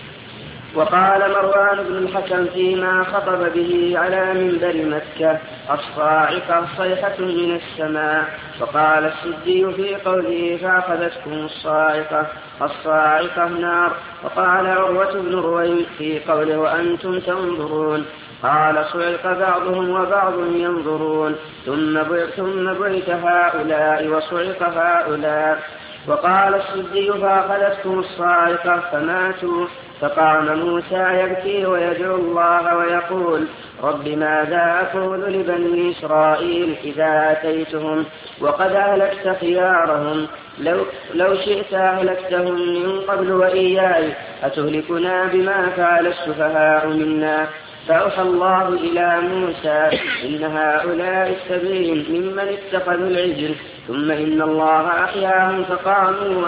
وقال مروان بن الحكم فيما خطب به على منبر مكة الصاعقة صيحة من السماء. وقال السدي في قوله فأخذتكم الصاعقة نار. وقال عروة بن رويم في قوله وأنتم تنظرون قال صعق بعضهم وبعض ينظرون ثم بعث هؤلاء وصعق هؤلاء. وقال السدي فأخذتكم الصاعقة فماتوا. فقام موسى يبكي ويدعو الله ويقول رب ماذا أقول لبني إسرائيل إذا أتيتهم وقد أهلكت خيارهم لو شئت أهلكتهم من قبل وإياي أتهلكنا بما فعل السفهاء منا. فأوحى الله إلى موسى إن هؤلاء السبعين ممن اتخذوا العجل ثم إن الله أحياهم فقاموا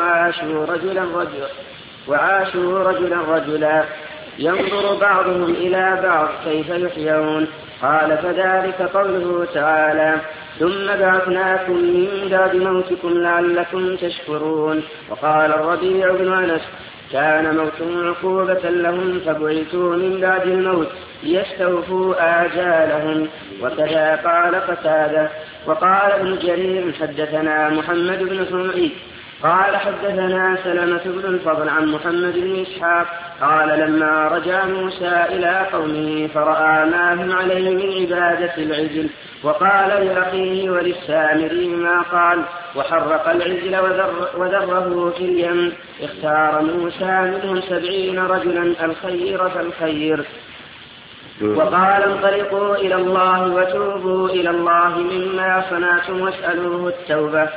وعاشوا رجلا ينظر بعضهم إلى بعض كيف يحيون. قال فذلك قوله تعالى ثم بعثناكم من بعد موتكم لعلكم تشكرون. وقال الربيع بن أنس كان موتهم عقوبة لهم فبعثوا من بعد الموت ليستوفوا آجالهم. وكذا قال قتادة. وقال ابن جرير حدثنا محمد بن حميد قال حدثنا سلمة بن الفضل عن محمد بن إسحاق قال لما رجع موسى إلى قومه فرأى ما هم عليه من عبادة العجل وقال لأخيه وللسامري ما قال وحرق العجل وذره في اليم. اختار موسى منهم 70 رجلا الخير فالخير وقال انطلقوا إلى الله وتوبوا إلى الله مما صنعتم واسألوه التوبة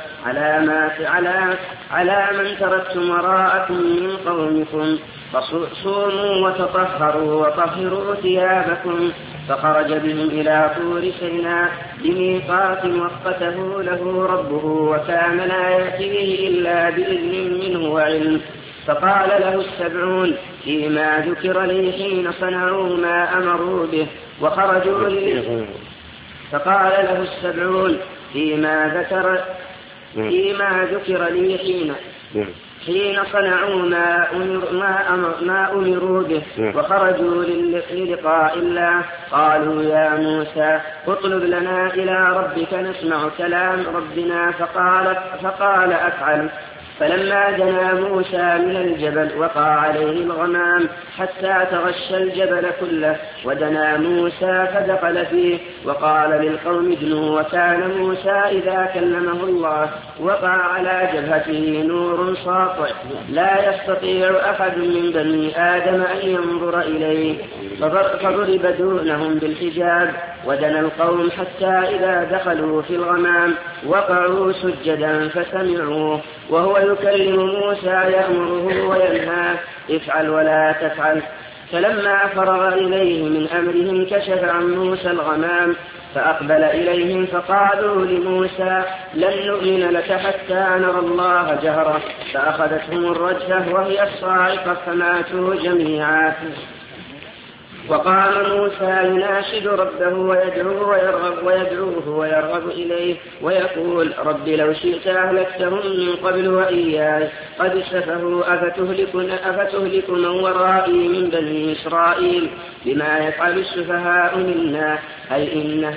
على من تركتم وراءكم من قومكم فصوموا وتطهروا وطهروا ثيابكم. فخرج بهم إلى طور سيناء بميقات وقته له ربه وكان لا يأتي به إلا بإذن منه وعلم. فقال له السبعون فيما ذكر لي حين صنعوا ما أمروا به وخرجوا لي. فقال له السبعون فيما ذكر لي حين صنعوا ما أمروا به وخرجوا للقاء الله قالوا يا موسى اطلب لنا إلى ربك نسمع كلام ربنا فقال أفعل. فلما دنا موسى من الجبل وقع عليه الغمام حتى تغشى الجبل كله ودنا موسى فدخل فيه وقال للقوم ادنوا. وكان موسى إذا كلمه الله وقع على جبهته نور ساطع لا يستطيع أحد من بني آدم أن ينظر إليه فضرب دونهم بالحجاب. ودنا القوم حتى إذا دخلوا في الغمام وقعوا سجدا فسمعوه وهو يكلم موسى يأمره وينهاه افعل ولا تفعل. فلما فرغ إليه من أمرهم كشف عن موسى الغمام فأقبل إليهم فقالوا لموسى لن نؤمن لك حتى نرى الله جهرة. فأخذتهم الرجفة وهي الصاعقة فماتوا جميعا. وقام موسى يناشد ربه ويدعوه ويرغب إليه ويقول رب لو شئت أهلكتهم من قبل وإياي قد سفهوا أفتهلك من ورائي من بني إسرائيل بما يفعل السفهاء منا أي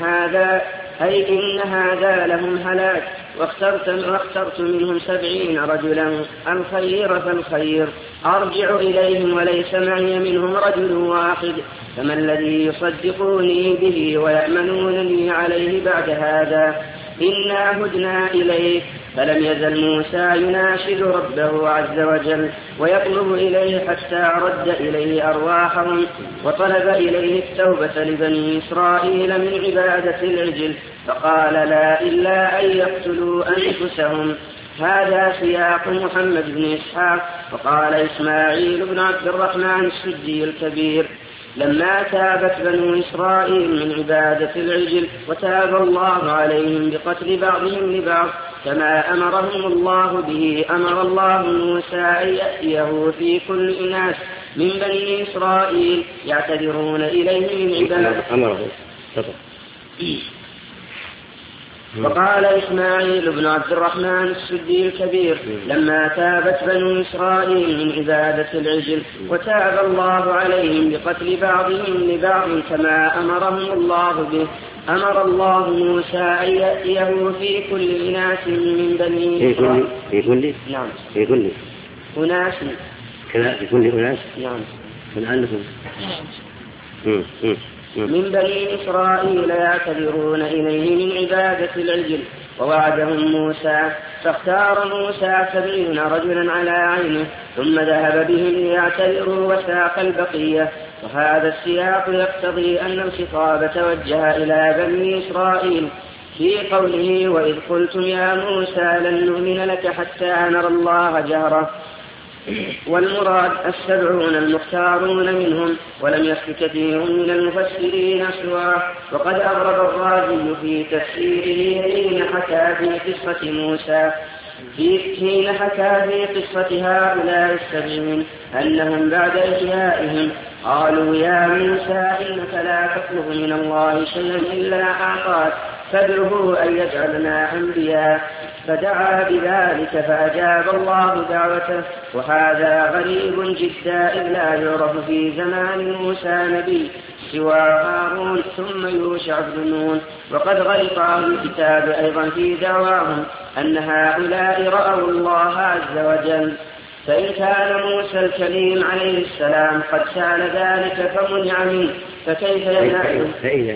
إن هذا لهم هلاك. واخترت منهم 70 رجلا الخير فالخير أرجع إليهم وليس معي منهم رجل واحد فما الذي يصدقوني به ويأمنونني عليه بعد هذا إنا هدنا إليه. فلم يزل موسى يناشد ربه عز وجل ويطلب إليه حتى رد إليه أرواحهم وطلب إليه التوبة لبني إسرائيل من عبادة العجل فقال لا إلا أن يقتلوا أنفسهم. هذا سياق محمد بن إسحاق. وقال إسماعيل بن عبد الرحمن السدي الكبير لما تابت بنو إسرائيل من عبادة العجل وتاب الله عليهم بقتل بعضهم لبعض كما أمرهم الله به أمر الله موسى أن يأتيه في كل إناس من بني إسرائيل يعتذرون إليه من عبادة. وقال إسماعيل بن عبد الرحمن السدي الكبير لما تابت بنو إسرائيل من عبادة العجل وتاب الله عليهم بقتل بعضهم لبعض كما أمرهم الله به أمر الله موسى أن يأتيه في كل إناس من بني إسرائيل في كل أناس في كل أناس نعم من عندكم من بني إسرائيل يعتذرون إليه من عبادة العجل ووعدهم موسى فاختار موسى 70 رجلا على عينه ثم ذهب بهم ليعتذروا وساق البقية. وهذا السياق يقتضي أن الخطاب توجه إلى بني إسرائيل في قوله وإذ قلتم يا موسى لن نؤمن لك حتى نرى الله جهرة. والمراد 70 المختارون منهم ولم يخف كثير من المفسرين سواه. وقد أغرب الرازي في تفسيره حين حكى في قصة هؤلاء 70 أنهم بعد إحيائهم قالوا يا موسى إنك لا تطلب من الله شيئا إلا أعطاك فادعه أن يجعلنا أنبياء فدعا بذلك فأجاب الله دعوته. وهذا غريب جدا إذ لا يعرف في زمان موسى نبي سوى هارون ثم يوشع بن نون. وقد غلط أهل الكتاب أيضا في دعواهم أن هؤلاء رأوا الله عز وجل. فإن كان موسى الكليم عليه السلام قد سأل ذلك فمنع منه فكيف ينعم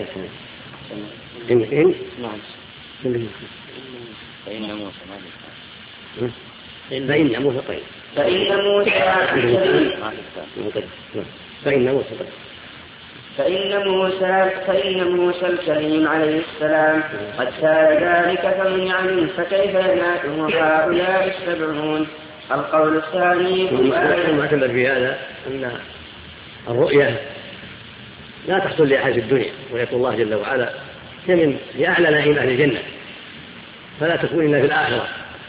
فإن موسى الكليم عليه السلام قد سأل ذلك فمنع منه فكيف ينعم هؤلاء 70. القول الثاني معتبر في هذا أن الرؤية لا تحصل لأحد في الدنيا ويقول الله جل وعلا هي لأعلى نعيم أهل الجنة فلا تكون إلا في الآخرة.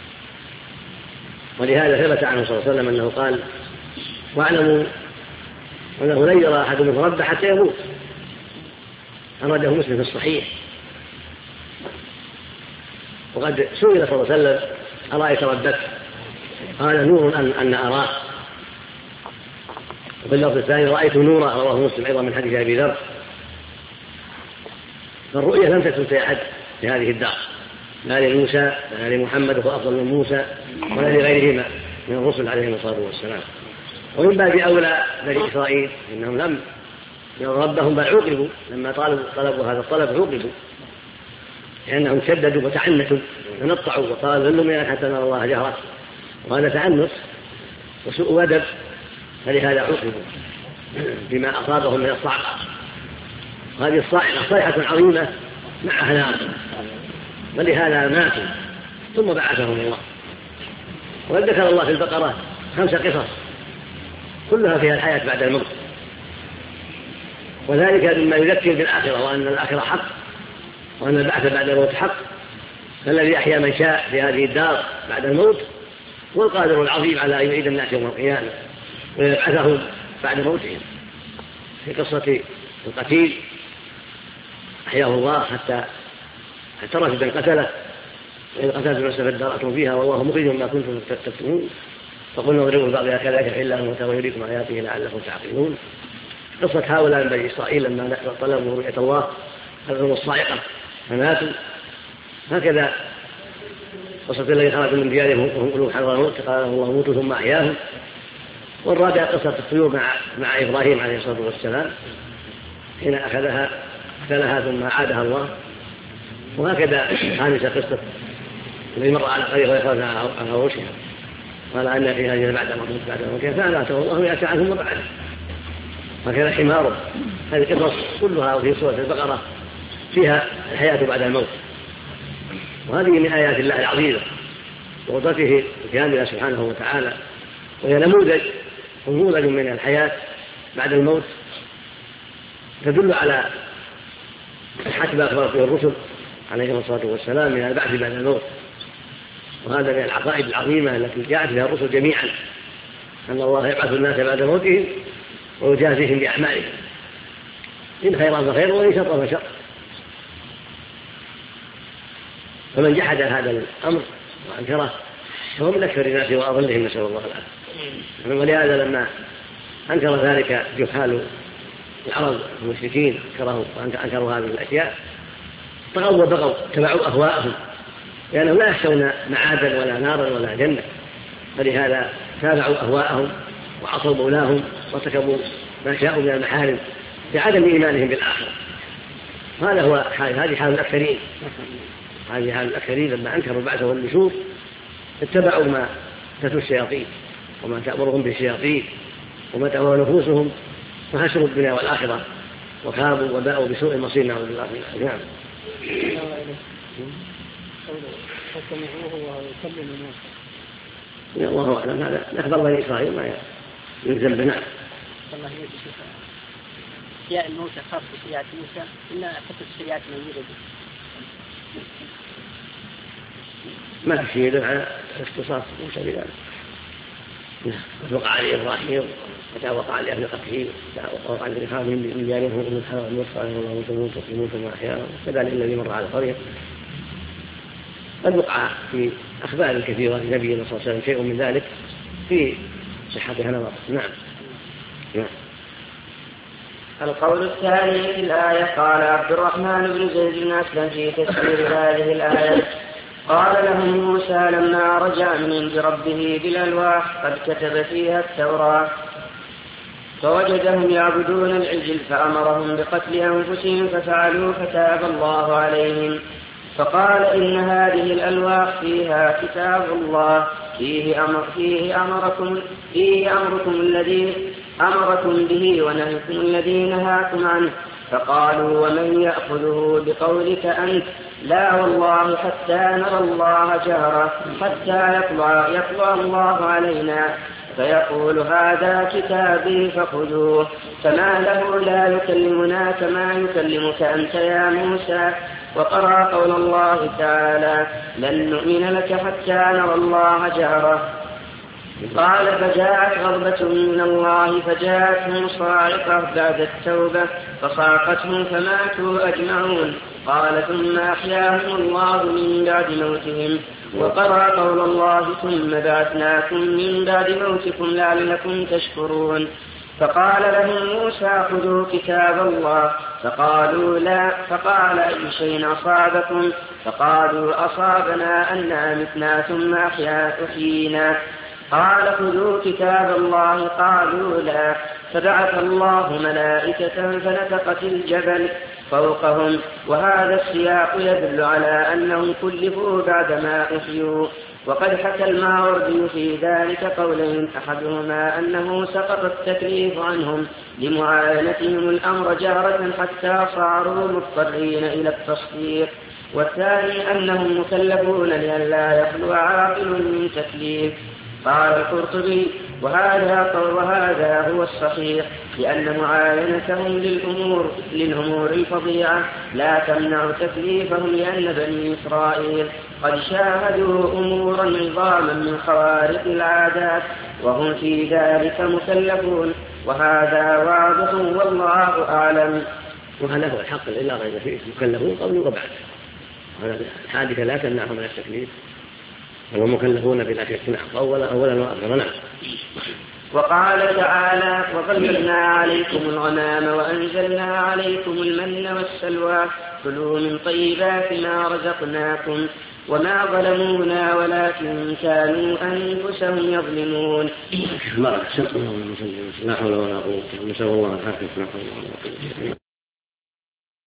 ولهذا ثبت عنه صلى الله عليه وسلم أنه قال واعلموا أنه لن يرى أحد منكم ربه حتى يموت. أراده مسلم في الصحيح. وقد سئل صلى الله عليه وسلم أرأيت ربك قال نور أن أراه. وفي اللفظ الثاني رأيت نورا رواه مسلم أيضا من حديث أبي ذر. فالرؤية لم تكن في أحد في هذه الدار، لا لموسى ولا لمحمد وهو أفضل من موسى ولا لغيرهما من الرسل عليهم الصلاة والسلام. ومن باب أولى بني إسرائيل إنهم لم يروا ربهم بل عوقبوا لما طلبوا هذا الطلب، عوقبوا لأنهم شددوا وتعنتوا ونطعوا وقالوا ظلوا منك حتى نرى الله جهرة، وهذا تعنت وسوء أدب، فلهذا عوقبوا بما أصابهم من الصعقة. هذه الصاعقة صيحة عظيمة معها نار، ولهذا ماتوا ثم بعثهم الله. وقد ذكر الله في البقرة 5 قصص كلها فيها الحياة بعد الموت، وذلك مما يذكر بالآخرة وأن الآخرة حق وأن البعث بعد الموت حق. فالذي أحيا من شاء في هذه الدار بعد الموت والقادر العظيم على أن يعيد الناس يوم القيامة ويبعثهم بعد موتهم. في قصة القتيل أحياه الله حتى اعترف بأن قتله، وإن قتلت نفسا فادارأتم فيها والله مخرج ما كنتم تكتمون فقلنا اضربوا بعضها كذلك يحل لهم ويريكم آياته لعلكم تعقلون. قصة هؤلاء من بني إسرائيل لما طلبوا رؤية الله هذه الصاعقة فماتوا. هكذا قصة الذي خرج من ديارهم وهم قلوب حذر الموت قال الله موتوا ثم أحياهم. والرابعة قصة الطيور مع إبراهيم عليه الصلاة والسلام حين أخذها ثم عادها الله. وهكذا خامسة قصة الذي مر على قرية ويخرج على عروشها قال أن في هذه بعد موتها فأماته الله يأتي عنهم وبعده. وكذا حماره. هذه القصص كلها في سورة البقرة فيها الحياة بعد الموت، وهذه من آيات الله العظيمة وقدرته الكاملة سبحانه وتعالى، وهي نموذج من الحياة بعد الموت تدل على صحة ما أخبر به الرسل عليهم الصلاة والسلام من البعث بعد الموت. وهذا من العقائد العظيمة التي جاءت بها الرسل جميعا، أن الله يبعث الناس بعد موتهم ويجازيهم بأعمالهم إن خيرا فخير وإن شرا فشر. فمن جحد هذا الأمر وأنكره فهو من أكثر الناس وأضلهم، نسأل الله العافية. ولهذا لما أنكر ذلك جحال العرب المشركين أنكروا هذه الأشياء طغوا وبغوا تبعوا أهواءهم، لأنهم لا يخشون معادا ولا نارا ولا جنة، فلهذا تابعوا أهواءهم وعصوا مولاهم وارتكبوا ما شاءوا من المحارم بعدم إيمانهم بالآخرة. هذا هو هذه حال الأكثرين. هذه حال الأكثرين لما أنكروا البعث والنشور اتبعوا ما تتلو الشياطين وما تأمرهم بالشياطين وما تأمر نفوسهم، فخسروا الدنيا والآخرة وخابوا وباءوا بسوء المصير. نعوذ بالله من ذلك. نعم. الله أعلم. هذا نخبر بني إسرائيل ما يلزم بنا. أشياء الموتى خاصة بشريعة موسى إلا حتى الشريعة موجودة ما في شيء يدل على اختصاص موسى بذلك. وقع على إبراهيم وقع على أهل قتله وقع على الإخوان من جانبهم من الحرام الموسى عليه الله وتموت وأحيانا، كذلك الذي مر على القرية. قد وقع في أخبار كثيرة لنبينا صلى الله عليه وسلم شيء من ذلك في صحتها نظر. نعم. القول الثاني في الآية قال عبد الرحمن بن زيد بن أسلم في تفسير هذه الآية قال لهم موسى لما رجع من عند ربه بالألواح قد كتب فيها التوراة فوجدهم يعبدون العجل فأمرهم بقتل أنفسهم ففعلوا فتاب الله عليهم فقال إن هذه الألواح فيها كتاب الله فيه أمركم الذي أمركم به ونهيكم الذي نهاكم عنه. فقالوا ومن يأخذه بقولك أنت؟ لا والله حتى نرى الله جهرة حتى يطلع الله علينا فيقول هذا كتابي فخذوه. فما له لا يكلمنا كما يكلمك أنت يا موسى. وقرأ قول الله تعالى لن نؤمن لك حتى نرى الله جهرة. قال فجاءت غضبة من الله فجاءتهم صاعقة بعد التوبة فصاقتهم فماتوا أجمعون. قال ثم أحياهم الله من بعد موتهم. وقرأ قول الله ثم بعثناكم من بعد موتكم لعلكم تشكرون. فقال لهم موسى خذوا كتاب الله فقالوا لا. فقال أي شيء أصابكم؟ فقالوا أصابنا أننا متنا ثم أحيينا. قال خذوا كتاب الله. قالوا لا. فبعث الله ملائكة فنفخت الجبل فوقهم. وهذا السياق يدل على أنهم كلفوا بعدما أحيوا. وقد حكى الماوردي في ذلك قولين، أحدهما أنه سقط التكليف عنهم لمعاينتهم الأمر جهرة حتى صاروا مضطرين إلى التصديق، والثاني أنهم مكلفون لئلا يخلو عاقل من تكليف. قال القرطبي وهذا هو الصحيح، لأن معاينتهم للأمور الفظيعة لا تمنع تكليفهم، لأن بني إسرائيل قد شاهدوا أمورا عظاما من خوارق العادات وهم في ذلك مكلفون، وهذا واضح والله أعلم. وهذا هو الحق إلا غير فيه، مكلفون قبل وبعد. الحادثة لا تمنعهم من التكليف، هم مكلفون بلا شك. أولا وآخرا. نعم. وقال تعالى وظللنا عليكم الغمام وأنزلنا عليكم المن والسلوى كلوا من طيبات ما رزقناكم وما ظلمونا ولكن كانوا أنفسهم يظلمون. لا حول ولا قوة إلا بالله.